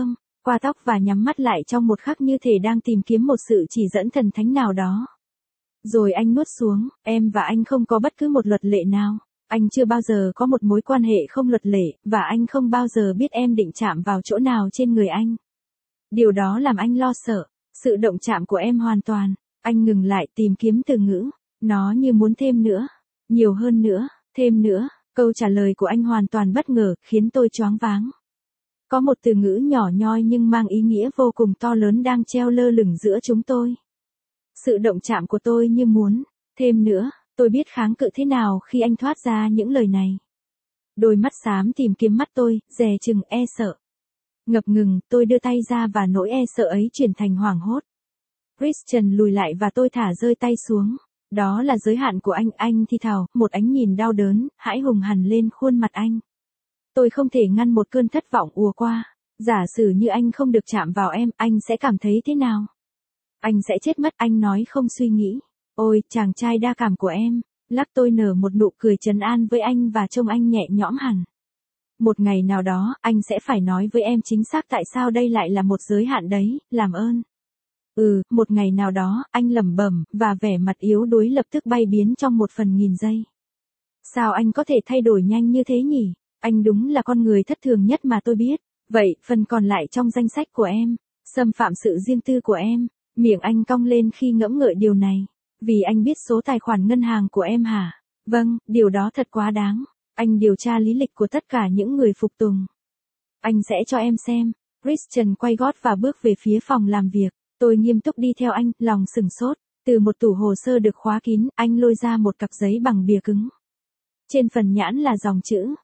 qua tóc và nhắm mắt lại trong một khắc như thể đang tìm kiếm một sự chỉ dẫn thần thánh nào đó. Rồi anh nuốt xuống, em và anh không có bất cứ một luật lệ nào. Anh chưa bao giờ có một mối quan hệ không luật lệ, và anh không bao giờ biết em định chạm vào chỗ nào trên người anh. Điều đó làm anh lo sợ, sự động chạm của em hoàn toàn. Anh ngừng lại tìm kiếm từ ngữ, nó như muốn thêm nữa, nhiều hơn nữa, thêm nữa. Câu trả lời của anh hoàn toàn bất ngờ, khiến tôi choáng váng. Có một từ ngữ nhỏ nhoi nhưng mang ý nghĩa vô cùng to lớn đang treo lơ lửng giữa chúng tôi. Sự động chạm của tôi như muốn, thêm nữa, tôi biết kháng cự thế nào khi anh thoát ra những lời này. Đôi mắt xám tìm kiếm mắt tôi, dè chừng e sợ. Ngập ngừng, tôi đưa tay ra và nỗi e sợ ấy chuyển thành hoảng hốt. Christian lùi lại và tôi thả rơi tay xuống. Đó là giới hạn của anh, anh thì thào, một ánh nhìn đau đớn, hãi hùng hằn lên khuôn mặt anh. Tôi không thể ngăn một cơn thất vọng ùa qua. Giả sử như anh không được chạm vào em, anh sẽ cảm thấy thế nào? Anh sẽ chết mất, anh nói không suy nghĩ. Ôi, chàng trai đa cảm của em. Lắc tôi nở một nụ cười trấn an với anh và trông anh nhẹ nhõm hẳn. Một ngày nào đó, anh sẽ phải nói với em chính xác tại sao đây lại là một giới hạn đấy, làm ơn. Ừ, một ngày nào đó, anh lẩm bẩm, và vẻ mặt yếu đuối lập tức bay biến trong một phần nghìn giây. Sao anh có thể thay đổi nhanh như thế nhỉ? Anh đúng là con người thất thường nhất mà tôi biết. Vậy, phần còn lại trong danh sách của em, xâm phạm sự riêng tư của em. Miệng anh cong lên khi ngẫm ngợi điều này. Vì anh biết số tài khoản ngân hàng của em hả? Vâng, điều đó thật quá đáng. Anh điều tra lý lịch của tất cả những người phục tùng. Anh sẽ cho em xem. Christian quay gót và bước về phía phòng làm việc. Tôi nghiêm túc đi theo anh, lòng sừng sốt. Từ một tủ hồ sơ được khóa kín, anh lôi ra một cặp giấy bằng bìa cứng. Trên phần nhãn là dòng chữ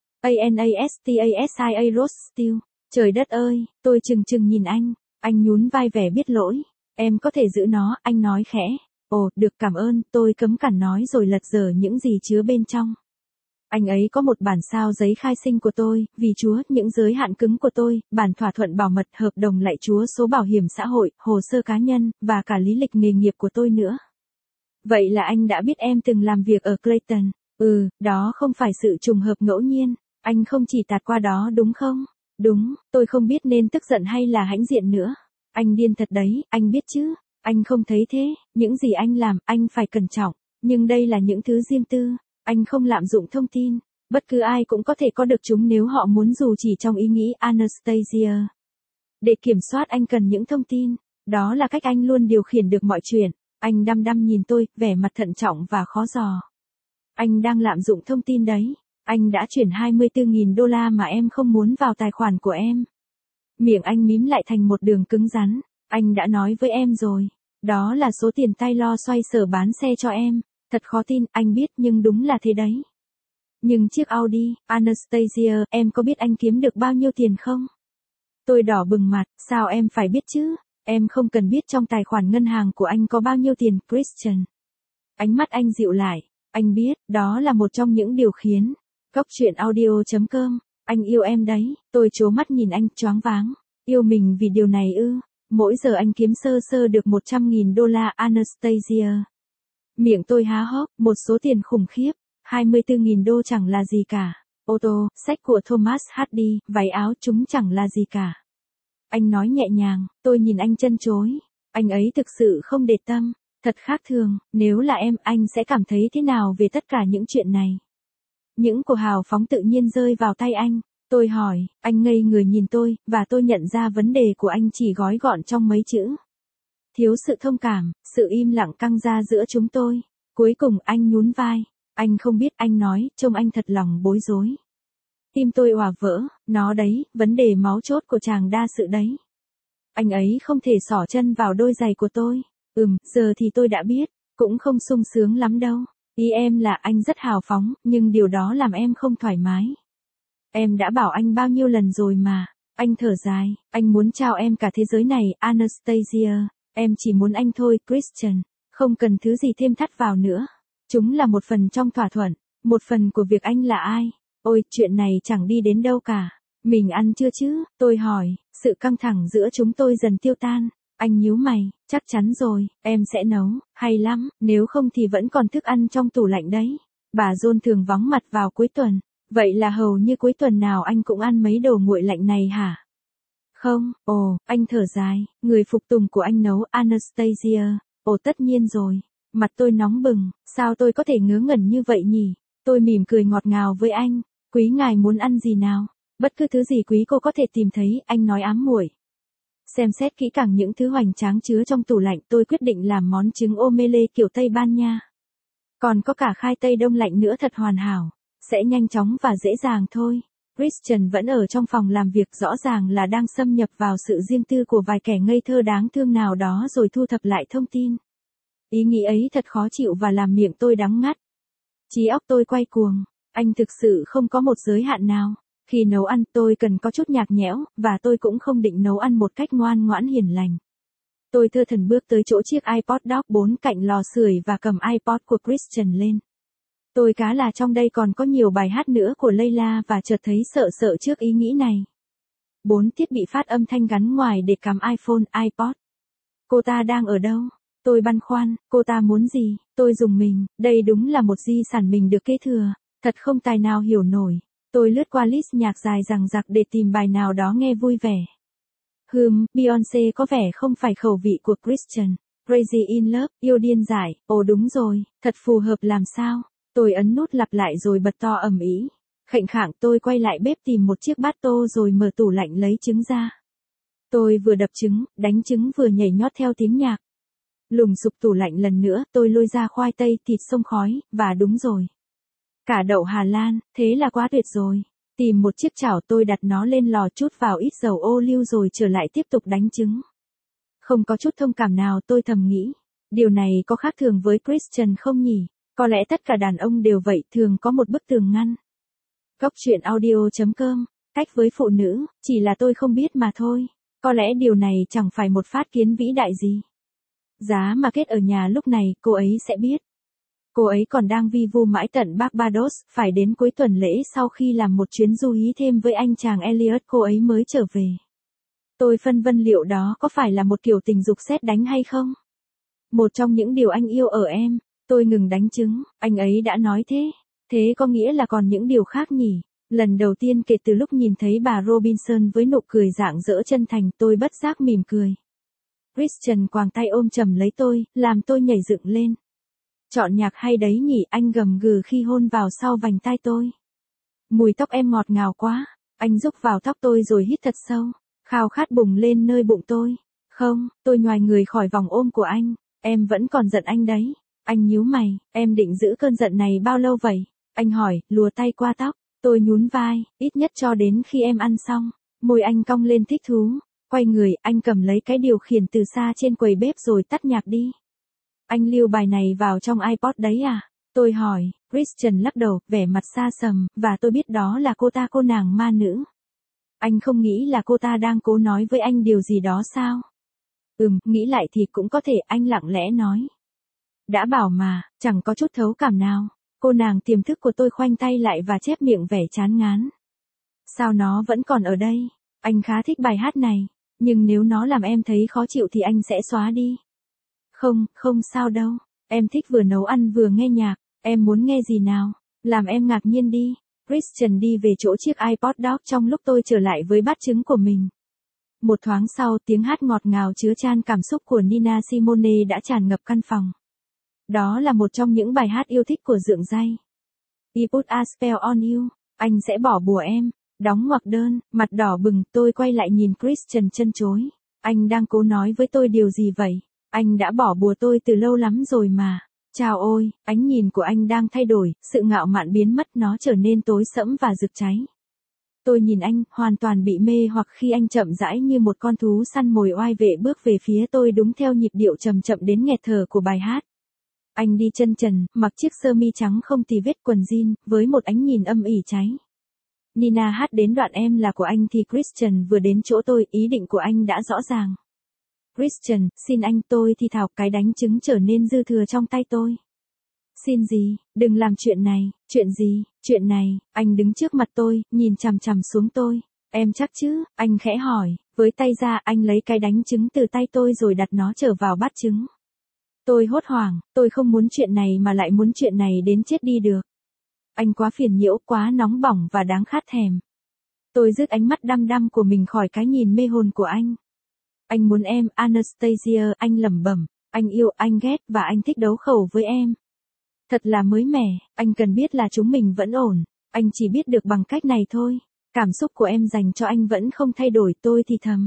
ANASTASIA Rose Steel. Trời đất ơi, tôi chừng chừng nhìn anh. Anh nhún vai vẻ biết lỗi. Em có thể giữ nó, anh nói khẽ. Ồ, được, cảm ơn, tôi cấm cản nói rồi lật dở những gì chứa bên trong. Anh ấy có một bản sao giấy khai sinh của tôi, vì Chúa, những giới hạn cứng của tôi, bản thỏa thuận bảo mật, hợp đồng lạy Chúa, số bảo hiểm xã hội, hồ sơ cá nhân, và cả lý lịch nghề nghiệp của tôi nữa. Vậy là anh đã biết em từng làm việc ở Clayton. Ừ, đó không phải sự trùng hợp ngẫu nhiên. Anh không chỉ tạt qua đó đúng không? Đúng, tôi không biết nên tức giận hay là hãnh diện nữa. Anh điên thật đấy, anh biết chứ. Anh không thấy thế, những gì anh làm, anh phải cẩn trọng. Nhưng đây là những thứ riêng tư. Anh không lạm dụng thông tin. Bất cứ ai cũng có thể có được chúng nếu họ muốn, dù chỉ trong ý nghĩ. Anastasia. Để kiểm soát anh cần những thông tin. Đó là cách anh luôn điều khiển được mọi chuyện. Anh đăm đăm nhìn tôi, vẻ mặt thận trọng và khó dò. Anh đang lạm dụng thông tin đấy. Anh đã chuyển hai mươi tư nghìn đô la mà em không muốn vào tài khoản của em. Miệng anh mím lại thành một đường cứng rắn. Anh đã nói với em rồi. Đó là số tiền Taylor xoay sở bán xe cho em. Thật khó tin, anh biết, nhưng đúng là thế đấy. Nhưng chiếc Audi, Anastasia, em có biết anh kiếm được bao nhiêu tiền không? Tôi đỏ bừng mặt, sao em phải biết chứ? Em không cần biết trong tài khoản ngân hàng của anh có bao nhiêu tiền, Christian. Ánh mắt anh dịu lại. Anh biết, đó là một trong những điều khiến. Góc truyện audio chấm com. Anh yêu em đấy. Tôi trố mắt nhìn anh, choáng váng. Yêu mình vì điều này ư? Mỗi giờ anh kiếm sơ sơ được một trăm nghìn đô la, Anastasia. Miệng tôi há hốc, một số tiền khủng khiếp. hai mươi tư nghìn đô chẳng là gì cả. Ô tô, sách của Thomas Hardy, váy áo, chúng chẳng là gì cả. Anh nói nhẹ nhàng, tôi nhìn anh chân chối. Anh ấy thực sự không để tâm. Thật khác thường, nếu là em, anh sẽ cảm thấy thế nào về tất cả những chuyện này? Những cô hào phóng tự nhiên rơi vào tay anh. Tôi hỏi, anh ngây người nhìn tôi, và tôi nhận ra vấn đề của anh chỉ gói gọn trong mấy chữ. Thiếu sự thông cảm, sự im lặng căng ra giữa chúng tôi. Cuối cùng anh nhún vai. Anh không biết, anh nói, trông anh thật lòng bối rối. Tim tôi òa vỡ, nó đấy, vấn đề máu chốt của chàng đa sự đấy. Anh ấy không thể xỏ chân vào đôi giày của tôi. Ừm, giờ thì tôi đã biết, cũng không sung sướng lắm đâu. Ý em là anh rất hào phóng, nhưng điều đó làm em không thoải mái. Em đã bảo anh bao nhiêu lần rồi mà. Anh thở dài, anh muốn trao em cả thế giới này, Anastasia. Em chỉ muốn anh thôi, Christian. Không cần thứ gì thêm thắt vào nữa. Chúng là một phần trong thỏa thuận, một phần của việc anh là ai. Ôi, chuyện này chẳng đi đến đâu cả. Mình ăn chưa chứ? Tôi hỏi, sự căng thẳng giữa chúng tôi dần tiêu tan. Anh nhíu mày, chắc chắn rồi, em sẽ nấu, hay lắm, nếu không thì vẫn còn thức ăn trong tủ lạnh đấy. Bà John thường vắng mặt vào cuối tuần. Vậy là hầu như cuối tuần nào anh cũng ăn mấy đồ nguội lạnh này hả? Không, ồ, anh thở dài, người phục tùng của anh nấu Anastasia, ồ tất nhiên rồi. Mặt tôi nóng bừng, sao tôi có thể ngớ ngẩn như vậy nhỉ? Tôi mỉm cười ngọt ngào với anh, quý ngài muốn ăn gì nào? Bất cứ thứ gì quý cô có thể tìm thấy, anh nói ám muội. Xem xét kỹ càng những thứ hoành tráng chứa trong tủ lạnh, tôi quyết định làm món trứng omelette kiểu Tây Ban Nha. Còn có cả khai tây đông lạnh nữa thật hoàn hảo, sẽ nhanh chóng và dễ dàng thôi. Christian vẫn ở trong phòng làm việc, rõ ràng là đang xâm nhập vào sự riêng tư của vài kẻ ngây thơ đáng thương nào đó rồi thu thập lại thông tin. Ý nghĩ ấy thật khó chịu và làm miệng tôi đắng ngắt. Trí óc tôi quay cuồng, anh thực sự không có một giới hạn nào. Khi nấu ăn tôi cần có chút nhạt nhẽo, và tôi cũng không định nấu ăn một cách ngoan ngoãn hiền lành. Tôi thơ thẩn bước tới chỗ chiếc iPod dock bốn cạnh lò sưởi và cầm iPod của Christian lên. Tôi cá là trong đây còn có nhiều bài hát nữa của Layla và chợt thấy sợ sợ trước ý nghĩ này. Bốn thiết bị phát âm thanh gắn ngoài để cắm iPhone, iPod. Cô ta đang ở đâu? Tôi băn khoăn, cô ta muốn gì? Tôi rùng mình, đây đúng là một di sản mình được kế thừa, thật không tài nào hiểu nổi. Tôi lướt qua list nhạc dài dằng dặc để tìm bài nào đó nghe vui vẻ. Hừm, Beyoncé có vẻ không phải khẩu vị của Christian. Crazy in Love, yêu điên dại, ồ đúng rồi, thật phù hợp làm sao. Tôi ấn nút lặp lại rồi bật to ầm ĩ. Khệnh khạng tôi quay lại bếp tìm một chiếc bát tô rồi mở tủ lạnh lấy trứng ra. Tôi vừa đập trứng, đánh trứng vừa nhảy nhót theo tiếng nhạc. Lùng sục tủ lạnh lần nữa, tôi lôi ra khoai tây, thịt xông khói, và đúng rồi. Cả đậu Hà Lan, thế là quá tuyệt rồi. Tìm một chiếc chảo tôi đặt nó lên lò chút vào ít dầu ô liu rồi trở lại tiếp tục đánh trứng. Không có chút thông cảm nào, tôi thầm nghĩ. Điều này có khác thường với Christian không nhỉ? Có lẽ tất cả đàn ông đều vậy, thường có một bức tường ngăn. Góc truyện audio chấm com, cách với phụ nữ, chỉ là tôi không biết mà thôi. Có lẽ điều này chẳng phải một phát kiến vĩ đại gì. Giá mà Kết ở nhà lúc này, cô ấy sẽ biết. Cô ấy còn đang vi vu mãi tận Barbados, phải đến cuối tuần lễ sau khi làm một chuyến du hí thêm với anh chàng Elliot cô ấy mới trở về. Tôi phân vân liệu đó có phải là một kiểu tình dục sét đánh hay không? Một trong những điều anh yêu ở em. Tôi ngừng đánh trứng, anh ấy đã nói thế. Thế có nghĩa là còn những điều khác nhỉ? Lần đầu tiên kể từ lúc nhìn thấy bà Robinson với nụ cười rạng rỡ chân thành, tôi bất giác mỉm cười. Christian quàng tay ôm chầm lấy tôi, làm tôi nhảy dựng lên. Chọn nhạc hay đấy nhỉ, anh gầm gừ khi hôn vào sau vành tai tôi. Mùi tóc em ngọt ngào quá. Anh rúc vào tóc tôi rồi hít thật sâu. Khao khát bùng lên nơi bụng tôi. Không, tôi nhoài người khỏi vòng ôm của anh. Em vẫn còn giận anh đấy. Anh nhíu mày, em định giữ cơn giận này bao lâu vậy? Anh hỏi, lùa tay qua tóc. Tôi nhún vai, ít nhất cho đến khi em ăn xong. Môi anh cong lên thích thú. Quay người, anh cầm lấy cái điều khiển từ xa trên quầy bếp rồi tắt nhạc đi. Anh lưu bài này vào trong iPod đấy à? Tôi hỏi, Christian lắc đầu, vẻ mặt xa sầm, và tôi biết đó là cô ta cô nàng ma nữ. Anh không nghĩ là cô ta đang cố nói với anh điều gì đó sao? Ừm, nghĩ lại thì cũng có thể, anh lặng lẽ nói. Đã bảo mà, chẳng có chút thấu cảm nào. Cô nàng tiềm thức của tôi khoanh tay lại và chép miệng vẻ chán ngán. Sao nó vẫn còn ở đây? Anh khá thích bài hát này, nhưng nếu nó làm em thấy khó chịu thì anh sẽ xóa đi. Không, không sao đâu. Em thích vừa nấu ăn vừa nghe nhạc. Em muốn nghe gì nào? Làm em ngạc nhiên đi. Christian đi về chỗ chiếc iPod dock trong lúc tôi trở lại với bát trứng của mình. Một thoáng sau, tiếng hát ngọt ngào chứa chan cảm xúc của Nina Simone đã tràn ngập căn phòng. Đó là một trong những bài hát yêu thích của Dượng Dây. I put a spell on you. Anh sẽ bỏ bùa em. Đóng ngoặc đơn, mặt đỏ bừng, tôi quay lại nhìn Christian chân chối. Anh đang cố nói với tôi điều gì vậy? Anh đã bỏ bùa tôi từ lâu lắm rồi mà. Chào ôi, ánh nhìn của anh đang thay đổi, sự ngạo mạn biến mất, nó trở nên tối sẫm và rực cháy. Tôi nhìn anh, hoàn toàn bị mê hoặc khi anh chậm rãi như một con thú săn mồi oai vệ bước về phía tôi đúng theo nhịp điệu chậm chậm đến nghẹt thở của bài hát. Anh đi chân trần, mặc chiếc sơ mi trắng không tì vết quần jean, với một ánh nhìn âm ỉ cháy. Nina hát đến đoạn em là của anh thì Christian vừa đến chỗ tôi, ý định của anh đã rõ ràng. Christian, xin anh, tôi thì thào, cái đánh trứng trở nên dư thừa trong tay tôi. Xin gì, đừng làm chuyện này, chuyện gì, chuyện này, anh đứng trước mặt tôi, nhìn chằm chằm xuống tôi. Em chắc chứ, anh khẽ hỏi, với tay ra anh lấy cái đánh trứng từ tay tôi rồi đặt nó trở vào bát trứng. Tôi hốt hoảng, tôi không muốn chuyện này mà lại muốn chuyện này đến chết đi được. Anh quá phiền nhiễu, quá nóng bỏng và đáng khát thèm. Tôi rước ánh mắt đăm đăm của mình khỏi cái nhìn mê hồn của anh. Anh muốn em, Anastasia, anh lẩm bẩm, anh yêu, anh ghét và anh thích đấu khẩu với em. Thật là mới mẻ, anh cần biết là chúng mình vẫn ổn, anh chỉ biết được bằng cách này thôi. Cảm xúc của em dành cho anh vẫn không thay đổi, tôi thì thầm.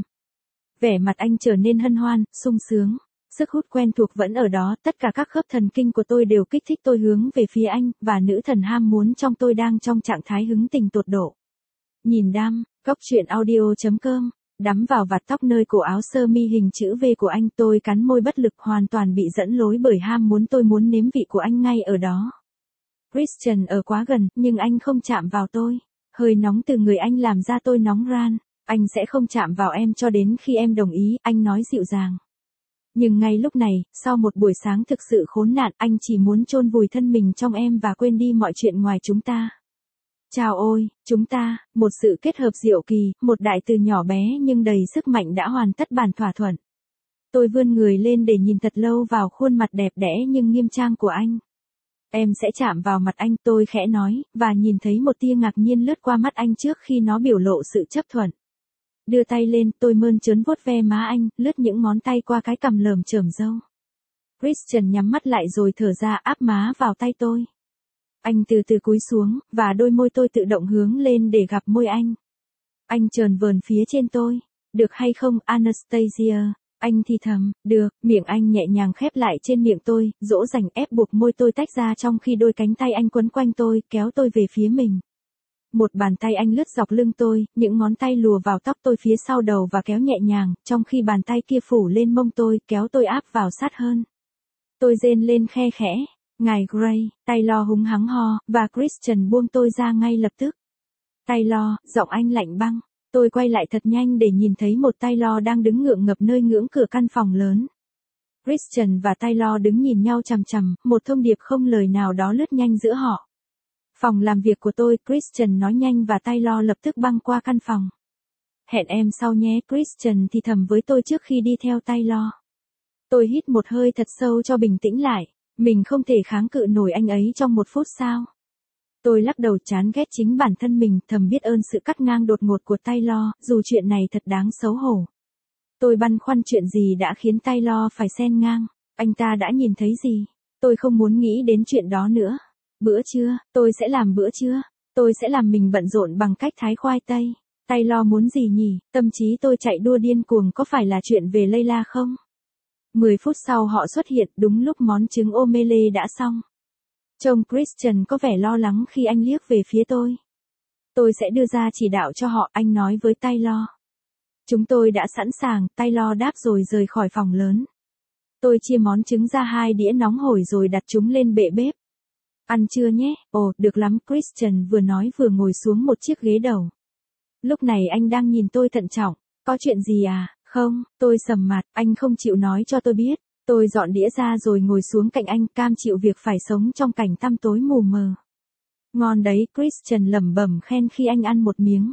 Vẻ mặt anh trở nên hân hoan, sung sướng. Sức hút quen thuộc vẫn ở đó, tất cả các khớp thần kinh của tôi đều kích thích tôi hướng về phía anh, và nữ thần ham muốn trong tôi đang trong trạng thái hứng tình tột độ. Nhìn đam, góc truyện audio chấm com, đắm vào vạt tóc nơi cổ áo sơ mi hình chữ V của anh, tôi cắn môi bất lực, hoàn toàn bị dẫn lối bởi ham muốn, tôi muốn nếm vị của anh ngay ở đó. Christian ở quá gần, nhưng anh không chạm vào tôi. Hơi nóng từ người anh làm ra tôi nóng ran. Anh sẽ không chạm vào em cho đến khi em đồng ý, anh nói dịu dàng. Nhưng ngay lúc này, sau một buổi sáng thực sự khốn nạn, anh chỉ muốn chôn vùi thân mình trong em và quên đi mọi chuyện ngoài chúng ta. Chào ôi, chúng ta, một sự kết hợp diệu kỳ, một đại từ nhỏ bé nhưng đầy sức mạnh đã hoàn tất bản thỏa thuận. Tôi vươn người lên để nhìn thật lâu vào khuôn mặt đẹp đẽ nhưng nghiêm trang của anh. Em sẽ chạm vào mặt anh, tôi khẽ nói, và nhìn thấy một tia ngạc nhiên lướt qua mắt anh trước khi nó biểu lộ sự chấp thuận. Đưa tay lên, tôi mơn trớn vuốt ve má anh, lướt những ngón tay qua cái cằm lởm chởm râu. Christian nhắm mắt lại rồi thở ra, áp má vào tay tôi. Anh từ từ cúi xuống, và đôi môi tôi tự động hướng lên để gặp môi anh. Anh trờn vờn phía trên tôi. Được hay không, Anastasia? Anh thì thầm, được, miệng anh nhẹ nhàng khép lại trên miệng tôi, dỗ dành ép buộc môi tôi tách ra trong khi đôi cánh tay anh quấn quanh tôi, kéo tôi về phía mình. Một bàn tay anh lướt dọc lưng tôi, những ngón tay lùa vào tóc tôi phía sau đầu và kéo nhẹ nhàng, trong khi bàn tay kia phủ lên mông tôi, kéo tôi áp vào sát hơn. Tôi rên lên khe khẽ, ngài Gray, Taylor húng hắng ho, và Christian buông tôi ra ngay lập tức. Taylor, giọng anh lạnh băng. Tôi quay lại thật nhanh để nhìn thấy một Taylor đang đứng ngượng ngập nơi ngưỡng cửa căn phòng lớn. Christian và Taylor đứng nhìn nhau chằm chằm, một thông điệp không lời nào đó lướt nhanh giữa họ. Phòng làm việc của tôi, Christian nói nhanh và Taylor lập tức băng qua căn phòng. Hẹn em sau nhé, Christian thì thầm với tôi trước khi đi theo Taylor. Tôi hít một hơi thật sâu cho bình tĩnh lại, mình không thể kháng cự nổi anh ấy trong một phút sao. Tôi lắc đầu chán ghét chính bản thân mình, thầm biết ơn sự cắt ngang đột ngột của Taylor, dù chuyện này thật đáng xấu hổ. Tôi băn khoăn chuyện gì đã khiến Taylor phải xen ngang, anh ta đã nhìn thấy gì, tôi không muốn nghĩ đến chuyện đó nữa. Bữa trưa, tôi sẽ làm bữa trưa, tôi sẽ làm mình bận rộn bằng cách thái khoai tây. Taylor muốn gì nhỉ, tâm trí tôi chạy đua điên cuồng, có phải là chuyện về Layla không? Mười phút sau họ xuất hiện, đúng lúc món trứng omelette đã xong. Trông Christian có vẻ lo lắng khi anh liếc về phía tôi. Tôi sẽ đưa ra chỉ đạo cho họ, anh nói với Taylor. Chúng tôi đã sẵn sàng, Taylor đáp rồi rời khỏi phòng lớn. Tôi chia món trứng ra hai đĩa nóng hổi rồi đặt chúng lên bệ bếp. Ăn trưa nhé, ồ, được lắm, Christian vừa nói vừa ngồi xuống một chiếc ghế đầu. Lúc này anh đang nhìn tôi thận trọng, có chuyện gì à, không, tôi sầm mặt, anh không chịu nói cho tôi biết. Tôi dọn đĩa ra rồi ngồi xuống cạnh anh, cam chịu việc phải sống trong cảnh tăm tối mù mờ. Ngon đấy, Christian lẩm bẩm khen khi anh ăn một miếng.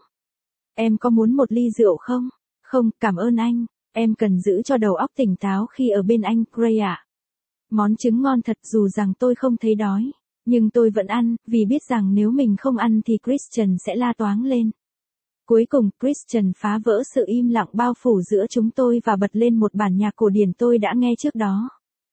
Em có muốn một ly rượu không? Không, cảm ơn anh, em cần giữ cho đầu óc tỉnh táo khi ở bên anh, Gray ạ. Món trứng ngon thật, dù rằng tôi không thấy đói. Nhưng tôi vẫn ăn, vì biết rằng nếu mình không ăn thì Christian sẽ la toáng lên. Cuối cùng, Christian phá vỡ sự im lặng bao phủ giữa chúng tôi và bật lên một bản nhạc cổ điển tôi đã nghe trước đó.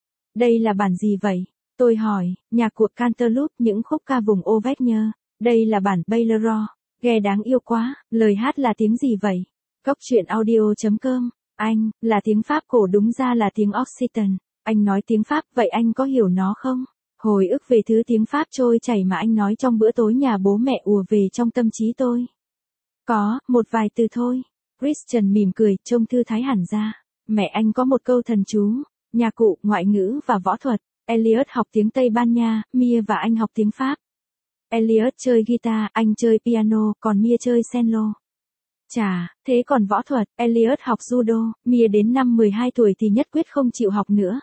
Đây là bản gì vậy? Tôi hỏi, nhạc của Cantaloupe, những khúc ca vùng Auvergne. Đây là bản Bailero. Nghe đáng yêu quá, lời hát là tiếng gì vậy? Góc truyện audio chấm com. Anh, là tiếng Pháp cổ, đúng ra là tiếng Occitan. Anh nói tiếng Pháp, vậy anh có hiểu nó không? Hồi ức về thứ tiếng Pháp trôi chảy mà anh nói trong bữa tối nhà bố mẹ ùa về trong tâm trí tôi. Có, một vài từ thôi. Christian mỉm cười, trông thư thái hẳn ra. Mẹ anh có một câu thần chú, nhạc cụ, ngoại ngữ và võ thuật. Elliot học tiếng Tây Ban Nha, Mia và anh học tiếng Pháp. Elliot chơi guitar, anh chơi piano, còn Mia chơi cello. Chà, thế còn võ thuật, Elliot học judo, Mia đến năm mười hai tuổi thì nhất quyết không chịu học nữa.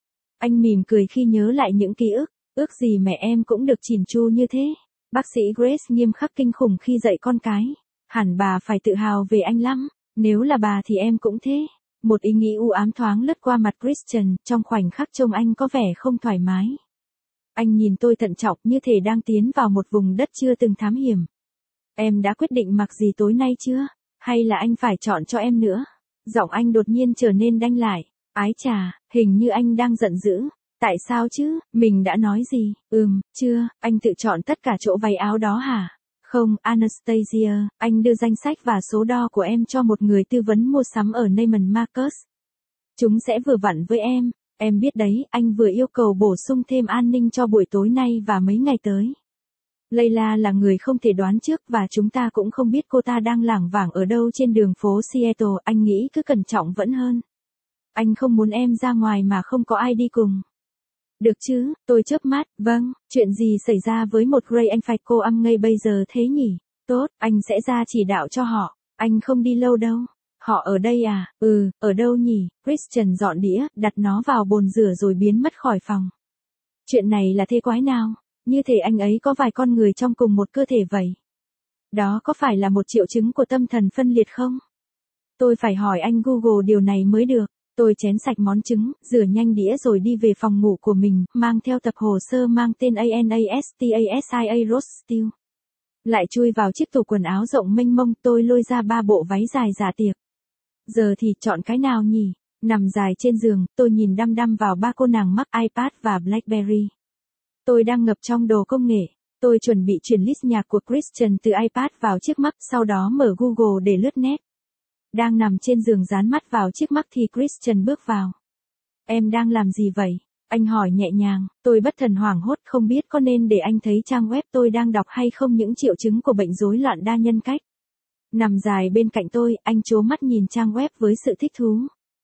Anh mỉm cười khi nhớ lại những ký ức, ước gì mẹ em cũng được chỉn chu như thế. Bác sĩ Grace nghiêm khắc kinh khủng khi dạy con cái. Hẳn bà phải tự hào về anh lắm, nếu là bà thì em cũng thế. Một ý nghĩ u ám thoáng lướt qua mặt Christian, trong khoảnh khắc trông anh có vẻ không thoải mái. Anh nhìn tôi thận trọng như thể đang tiến vào một vùng đất chưa từng thám hiểm. Em đã quyết định mặc gì tối nay chưa? Hay là anh phải chọn cho em nữa? Giọng anh đột nhiên trở nên đanh lại. Ái chà, hình như anh đang giận dữ. Tại sao chứ, mình đã nói gì? Ừm, chưa, anh tự chọn tất cả chỗ váy áo đó hả? Không, Anastasia, anh đưa danh sách và số đo của em cho một người tư vấn mua sắm ở Neiman Marcus. Chúng sẽ vừa vặn với em. Em biết đấy, anh vừa yêu cầu bổ sung thêm an ninh cho buổi tối nay và mấy ngày tới. Layla là người không thể đoán trước và chúng ta cũng không biết cô ta đang lảng vảng ở đâu trên đường phố Seattle. Anh nghĩ cứ cẩn trọng vẫn hơn. Anh không muốn em ra ngoài mà không có ai đi cùng. Được chứ, tôi chớp mắt, vâng, chuyện gì xảy ra với một Gray anh phải cô âm ngay bây giờ thế nhỉ? Tốt, anh sẽ ra chỉ đạo cho họ, anh không đi lâu đâu. Họ ở đây à? Ừ, ở đâu nhỉ? Christian dọn đĩa, đặt nó vào bồn rửa rồi biến mất khỏi phòng. Chuyện này là thế quái nào? Như thể anh ấy có vài con người trong cùng một cơ thể vậy. Đó có phải là một triệu chứng của tâm thần phân liệt không? Tôi phải hỏi anh Google điều này mới được. Tôi chén sạch món trứng, rửa nhanh đĩa rồi đi về phòng ngủ của mình, mang theo tập hồ sơ mang tên Anastasia Rose Steele. Lại chui vào chiếc tủ quần áo rộng mênh mông, tôi lôi ra ba bộ váy dài dạ tiệc. Giờ thì chọn cái nào nhỉ? Nằm dài trên giường, tôi nhìn đăm đăm vào ba cô nàng mắc iPad và BlackBerry. Tôi đang ngập trong đồ công nghệ. Tôi chuẩn bị chuyển list nhạc của Christian từ iPad vào chiếc Mac, sau đó mở Google để lướt net. Đang nằm trên giường dán mắt vào chiếc Mac thì Christian bước vào. Em đang làm gì vậy? Anh hỏi nhẹ nhàng, tôi bất thần hoảng hốt không biết có nên để anh thấy trang web tôi đang đọc hay không, những triệu chứng của bệnh rối loạn đa nhân cách. Nằm dài bên cạnh tôi, anh trố mắt nhìn trang web với sự thích thú.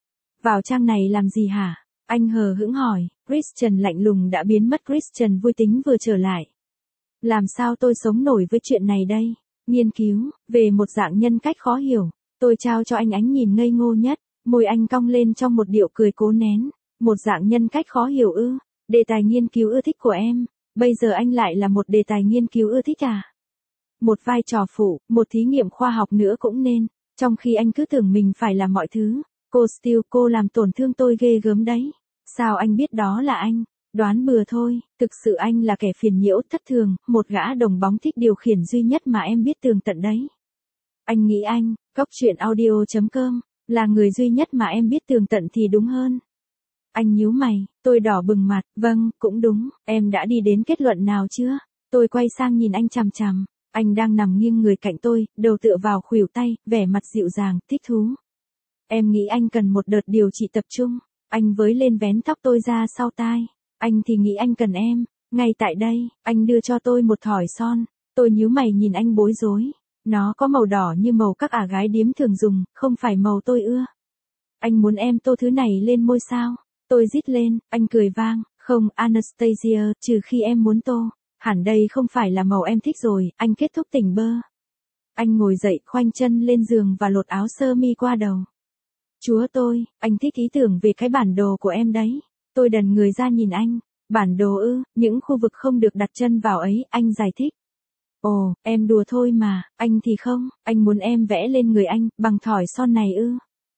Vào trang này làm gì hả? Anh hờ hững hỏi, Christian lạnh lùng đã biến mất. Christian vui tính vừa trở lại. Làm sao tôi sống nổi với chuyện này đây? Nghiên cứu, về một dạng nhân cách khó hiểu. Tôi trao cho anh ánh nhìn ngây ngô nhất, môi anh cong lên trong một điệu cười cố nén. Một dạng nhân cách khó hiểu ư? Đề tài nghiên cứu ưa thích của em. Bây giờ anh lại là một đề tài nghiên cứu ưa thích à? Một vai trò phụ, một thí nghiệm khoa học nữa cũng nên. Trong khi anh cứ tưởng mình phải làm mọi thứ. Cô Steele, cô làm tổn thương tôi ghê gớm đấy. Sao anh biết đó là anh? Đoán bừa thôi, thực sự anh là kẻ phiền nhiễu thất thường, một gã đồng bóng thích điều khiển duy nhất mà em biết tường tận đấy. Anh nghĩ anh, góc truyện audio chấm com, là người duy nhất mà em biết tường tận thì đúng hơn. Anh nhíu mày, tôi đỏ bừng mặt, vâng, cũng đúng, em đã đi đến kết luận nào chưa? Tôi quay sang nhìn anh chằm chằm, anh đang nằm nghiêng người cạnh tôi, đầu tựa vào khuỷu tay, vẻ mặt dịu dàng, thích thú. Em nghĩ anh cần một đợt điều trị tập trung. Anh với lên vén tóc tôi ra sau tai. Anh thì nghĩ anh cần em. Ngay tại đây, anh đưa cho tôi một thỏi son. Tôi nhíu mày nhìn anh bối rối. Nó có màu đỏ như màu các ả gái điếm thường dùng, không phải màu tôi ưa. Anh muốn em tô thứ này lên môi sao? Tôi rít lên, anh cười vang. Không, Anastasia, trừ khi em muốn tô. Hẳn đây không phải là màu em thích rồi, anh kết thúc tỉnh bơ. Anh ngồi dậy, khoanh chân lên giường và lột áo sơ mi qua đầu. Chúa tôi, anh thích ý tưởng về cái bản đồ của em đấy. Tôi đần người ra nhìn anh. Bản đồ ư, những khu vực không được đặt chân vào ấy, anh giải thích. Ồ, em đùa thôi mà, anh thì không, anh muốn em vẽ lên người anh, bằng thỏi son này ư.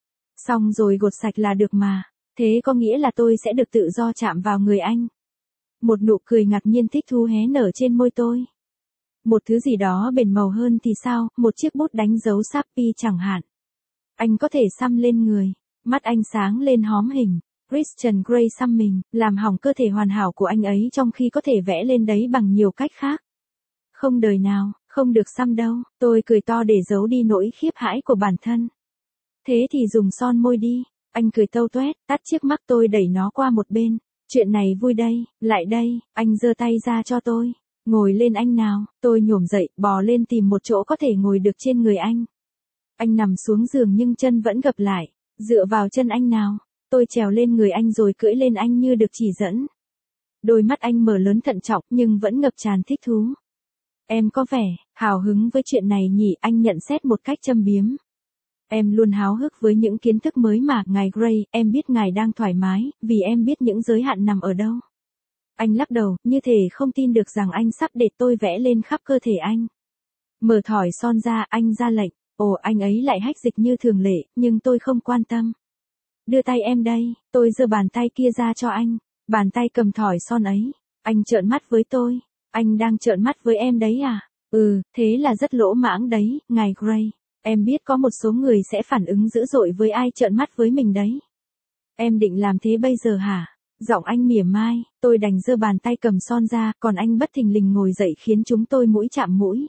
Xong rồi gột sạch là được mà, thế có nghĩa là tôi sẽ được tự do chạm vào người anh. Một nụ cười ngạc nhiên thích thú hé nở trên môi tôi. Một thứ gì đó bền màu hơn thì sao, một chiếc bút đánh dấu Sharpie chẳng hạn. Anh có thể xăm lên người, mắt anh sáng lên hóm hình. Christian Grey xăm mình, làm hỏng cơ thể hoàn hảo của anh ấy trong khi có thể vẽ lên đấy bằng nhiều cách khác. Không đời nào, không được xăm đâu, tôi cười to để giấu đi nỗi khiếp hãi của bản thân. Thế thì dùng son môi đi, anh cười tâu toét, tắt chiếc mắt tôi đẩy nó qua một bên. Chuyện này vui đây, lại đây, anh giơ tay ra cho tôi. Ngồi lên anh nào, tôi nhổm dậy, bò lên tìm một chỗ có thể ngồi được trên người anh. Anh nằm xuống giường nhưng chân vẫn gập lại, dựa vào chân anh nào. Tôi trèo lên người anh rồi cưỡi lên anh như được chỉ dẫn. Đôi mắt anh mở lớn thận trọng nhưng vẫn ngập tràn thích thú. Em có vẻ hào hứng với chuyện này nhỉ, anh nhận xét một cách châm biếm. Em luôn háo hức với những kiến thức mới mà, ngài Gray, em biết ngài đang thoải mái, vì em biết những giới hạn nằm ở đâu. Anh lắc đầu, như thể không tin được rằng anh sắp để tôi vẽ lên khắp cơ thể anh. Mở thỏi son ra, anh ra lệnh. Ồ, anh ấy lại hách dịch như thường lệ, nhưng tôi không quan tâm. Đưa tay em đây, tôi giơ bàn tay kia ra cho anh. Bàn tay cầm thỏi son ấy. Anh trợn mắt với tôi. Anh đang trợn mắt với em đấy à? Ừ, thế là rất lỗ mãng đấy, ngài Gray. Em biết có một số người sẽ phản ứng dữ dội với ai trợn mắt với mình đấy. Em định làm thế bây giờ hả? Giọng anh mỉa mai, tôi đành giơ bàn tay cầm son ra, còn anh bất thình lình ngồi dậy khiến chúng tôi mũi chạm mũi.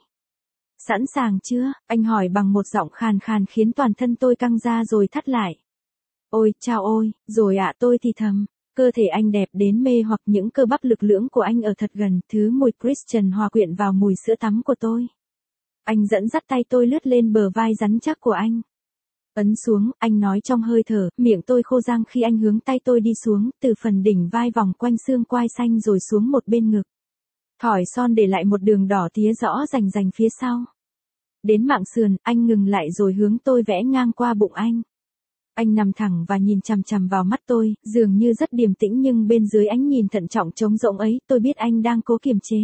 Sẵn sàng chưa? Anh hỏi bằng một giọng khàn khàn khiến toàn thân tôi căng ra rồi thắt lại. Ôi, chao ôi, rồi ạ, tôi thì thầm. Cơ thể anh đẹp đến mê hoặc, những cơ bắp lực lưỡng của anh ở thật gần, thứ mùi Christian hòa quyện vào mùi sữa tắm của tôi. Anh dẫn dắt tay tôi lướt lên bờ vai rắn chắc của anh. Ấn xuống, anh nói trong hơi thở, miệng tôi khô răng khi anh hướng tay tôi đi xuống, từ phần đỉnh vai vòng quanh xương quai xanh rồi xuống một bên ngực. Thỏi son để lại một đường đỏ tía rõ rành rành phía sau. Đến mảng sườn, anh ngừng lại rồi hướng tôi vẽ ngang qua bụng anh. Anh nằm thẳng và nhìn chằm chằm vào mắt tôi, dường như rất điềm tĩnh nhưng bên dưới ánh nhìn thận trọng trống rỗng ấy, tôi biết anh đang cố kiềm chế.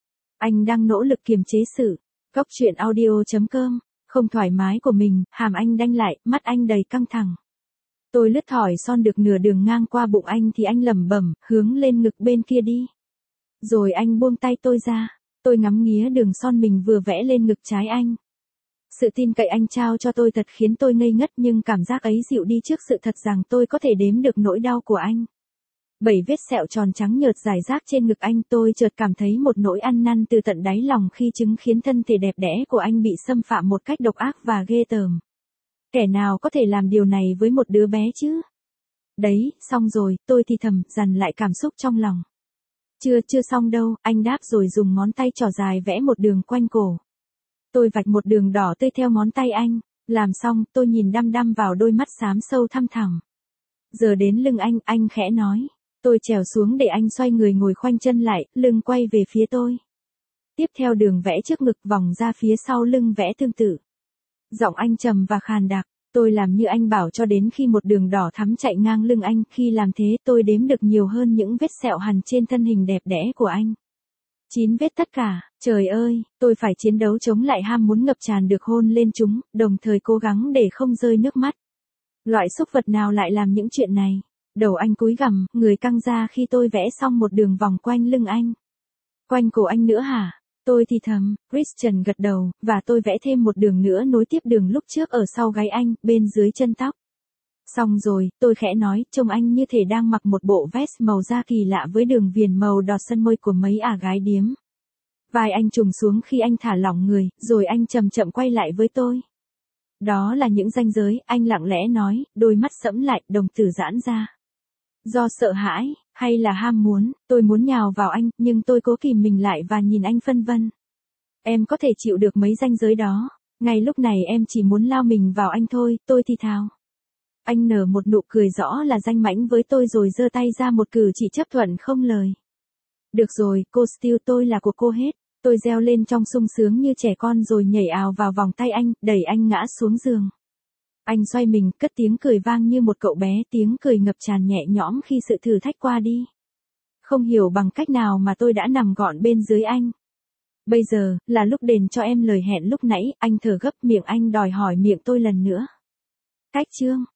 Anh đang nỗ lực kiềm chế sự. Góc truyện audio chấm com. Không thoải mái của mình, hàm anh đanh lại, mắt anh đầy căng thẳng. Tôi lướt thỏi son được nửa đường ngang qua bụng anh thì anh lẩm bẩm, hướng lên ngực bên kia đi. Rồi anh buông tay tôi ra. Tôi ngắm nghía đường son mình vừa vẽ lên ngực trái anh. Sự tin cậy anh trao cho tôi thật khiến tôi ngây ngất, nhưng cảm giác ấy dịu đi trước sự thật rằng tôi có thể đếm được nỗi đau của anh. Bảy vết sẹo tròn trắng nhợt rải rác trên ngực anh, tôi chợt cảm thấy một nỗi ăn năn từ tận đáy lòng khi chứng kiến thân thể đẹp đẽ của anh bị xâm phạm một cách độc ác và ghê tởm. Kẻ nào có thể làm điều này với một đứa bé chứ? Đấy, xong rồi, tôi thì thầm, dằn lại cảm xúc trong lòng. Chưa, chưa xong đâu, anh đáp rồi dùng ngón tay trỏ dài vẽ một đường quanh cổ. Tôi vạch một đường đỏ tươi theo ngón tay anh. Làm xong, tôi nhìn đăm đăm vào đôi mắt xám sâu thăm thẳm. Giờ đến lưng anh, anh khẽ nói. Tôi trèo xuống để anh xoay người ngồi khoanh chân lại, lưng quay về phía tôi. Tiếp theo đường vẽ trước ngực vòng ra phía sau lưng vẽ tương tự. Giọng anh trầm và khàn đặc. Tôi làm như anh bảo cho đến khi một đường đỏ thắm chạy ngang lưng anh. Khi làm thế tôi đếm được nhiều hơn những vết sẹo hằn trên thân hình đẹp đẽ của anh. Chín vết tất cả, trời ơi, tôi phải chiến đấu chống lại ham muốn ngập tràn được hôn lên chúng, đồng thời cố gắng để không rơi nước mắt. Loại súc vật nào lại làm những chuyện này? Đầu anh cúi gằm, người căng ra khi tôi vẽ xong một đường vòng quanh lưng anh. Quanh cổ anh nữa hả? Tôi thì thầm, Christian gật đầu, và tôi vẽ thêm một đường nữa nối tiếp đường lúc trước ở sau gáy anh, bên dưới chân tóc. Xong rồi, tôi khẽ nói, trông anh như thể đang mặc một bộ vest màu da kỳ lạ với đường viền màu đỏ sân môi của mấy ả gái điếm. Vai anh trùng xuống khi anh thả lỏng người, rồi anh chậm chậm quay lại với tôi. Đó là những ranh giới, anh lặng lẽ nói, đôi mắt sẫm lại, đồng tử giãn ra. Do sợ hãi, hay là ham muốn, tôi muốn nhào vào anh, nhưng tôi cố kìm mình lại và nhìn anh phân vân. Em có thể chịu được mấy ranh giới đó. Ngay lúc này em chỉ muốn lao mình vào anh thôi, tôi thì thào. Anh nở một nụ cười rõ là danh mãnh với tôi rồi giơ tay ra một cử chỉ chấp thuận không lời. Được rồi, cô Steele, tôi là của cô hết. Tôi reo lên trong sung sướng như trẻ con rồi nhảy ào vào vòng tay anh, đẩy anh ngã xuống giường. Anh xoay mình, cất tiếng cười vang như một cậu bé, tiếng cười ngập tràn nhẹ nhõm khi sự thử thách qua đi. Không hiểu bằng cách nào mà tôi đã nằm gọn bên dưới anh. Bây giờ, là lúc đền cho em lời hẹn lúc nãy, anh thở gấp, miệng anh đòi hỏi miệng tôi lần nữa. Cách chương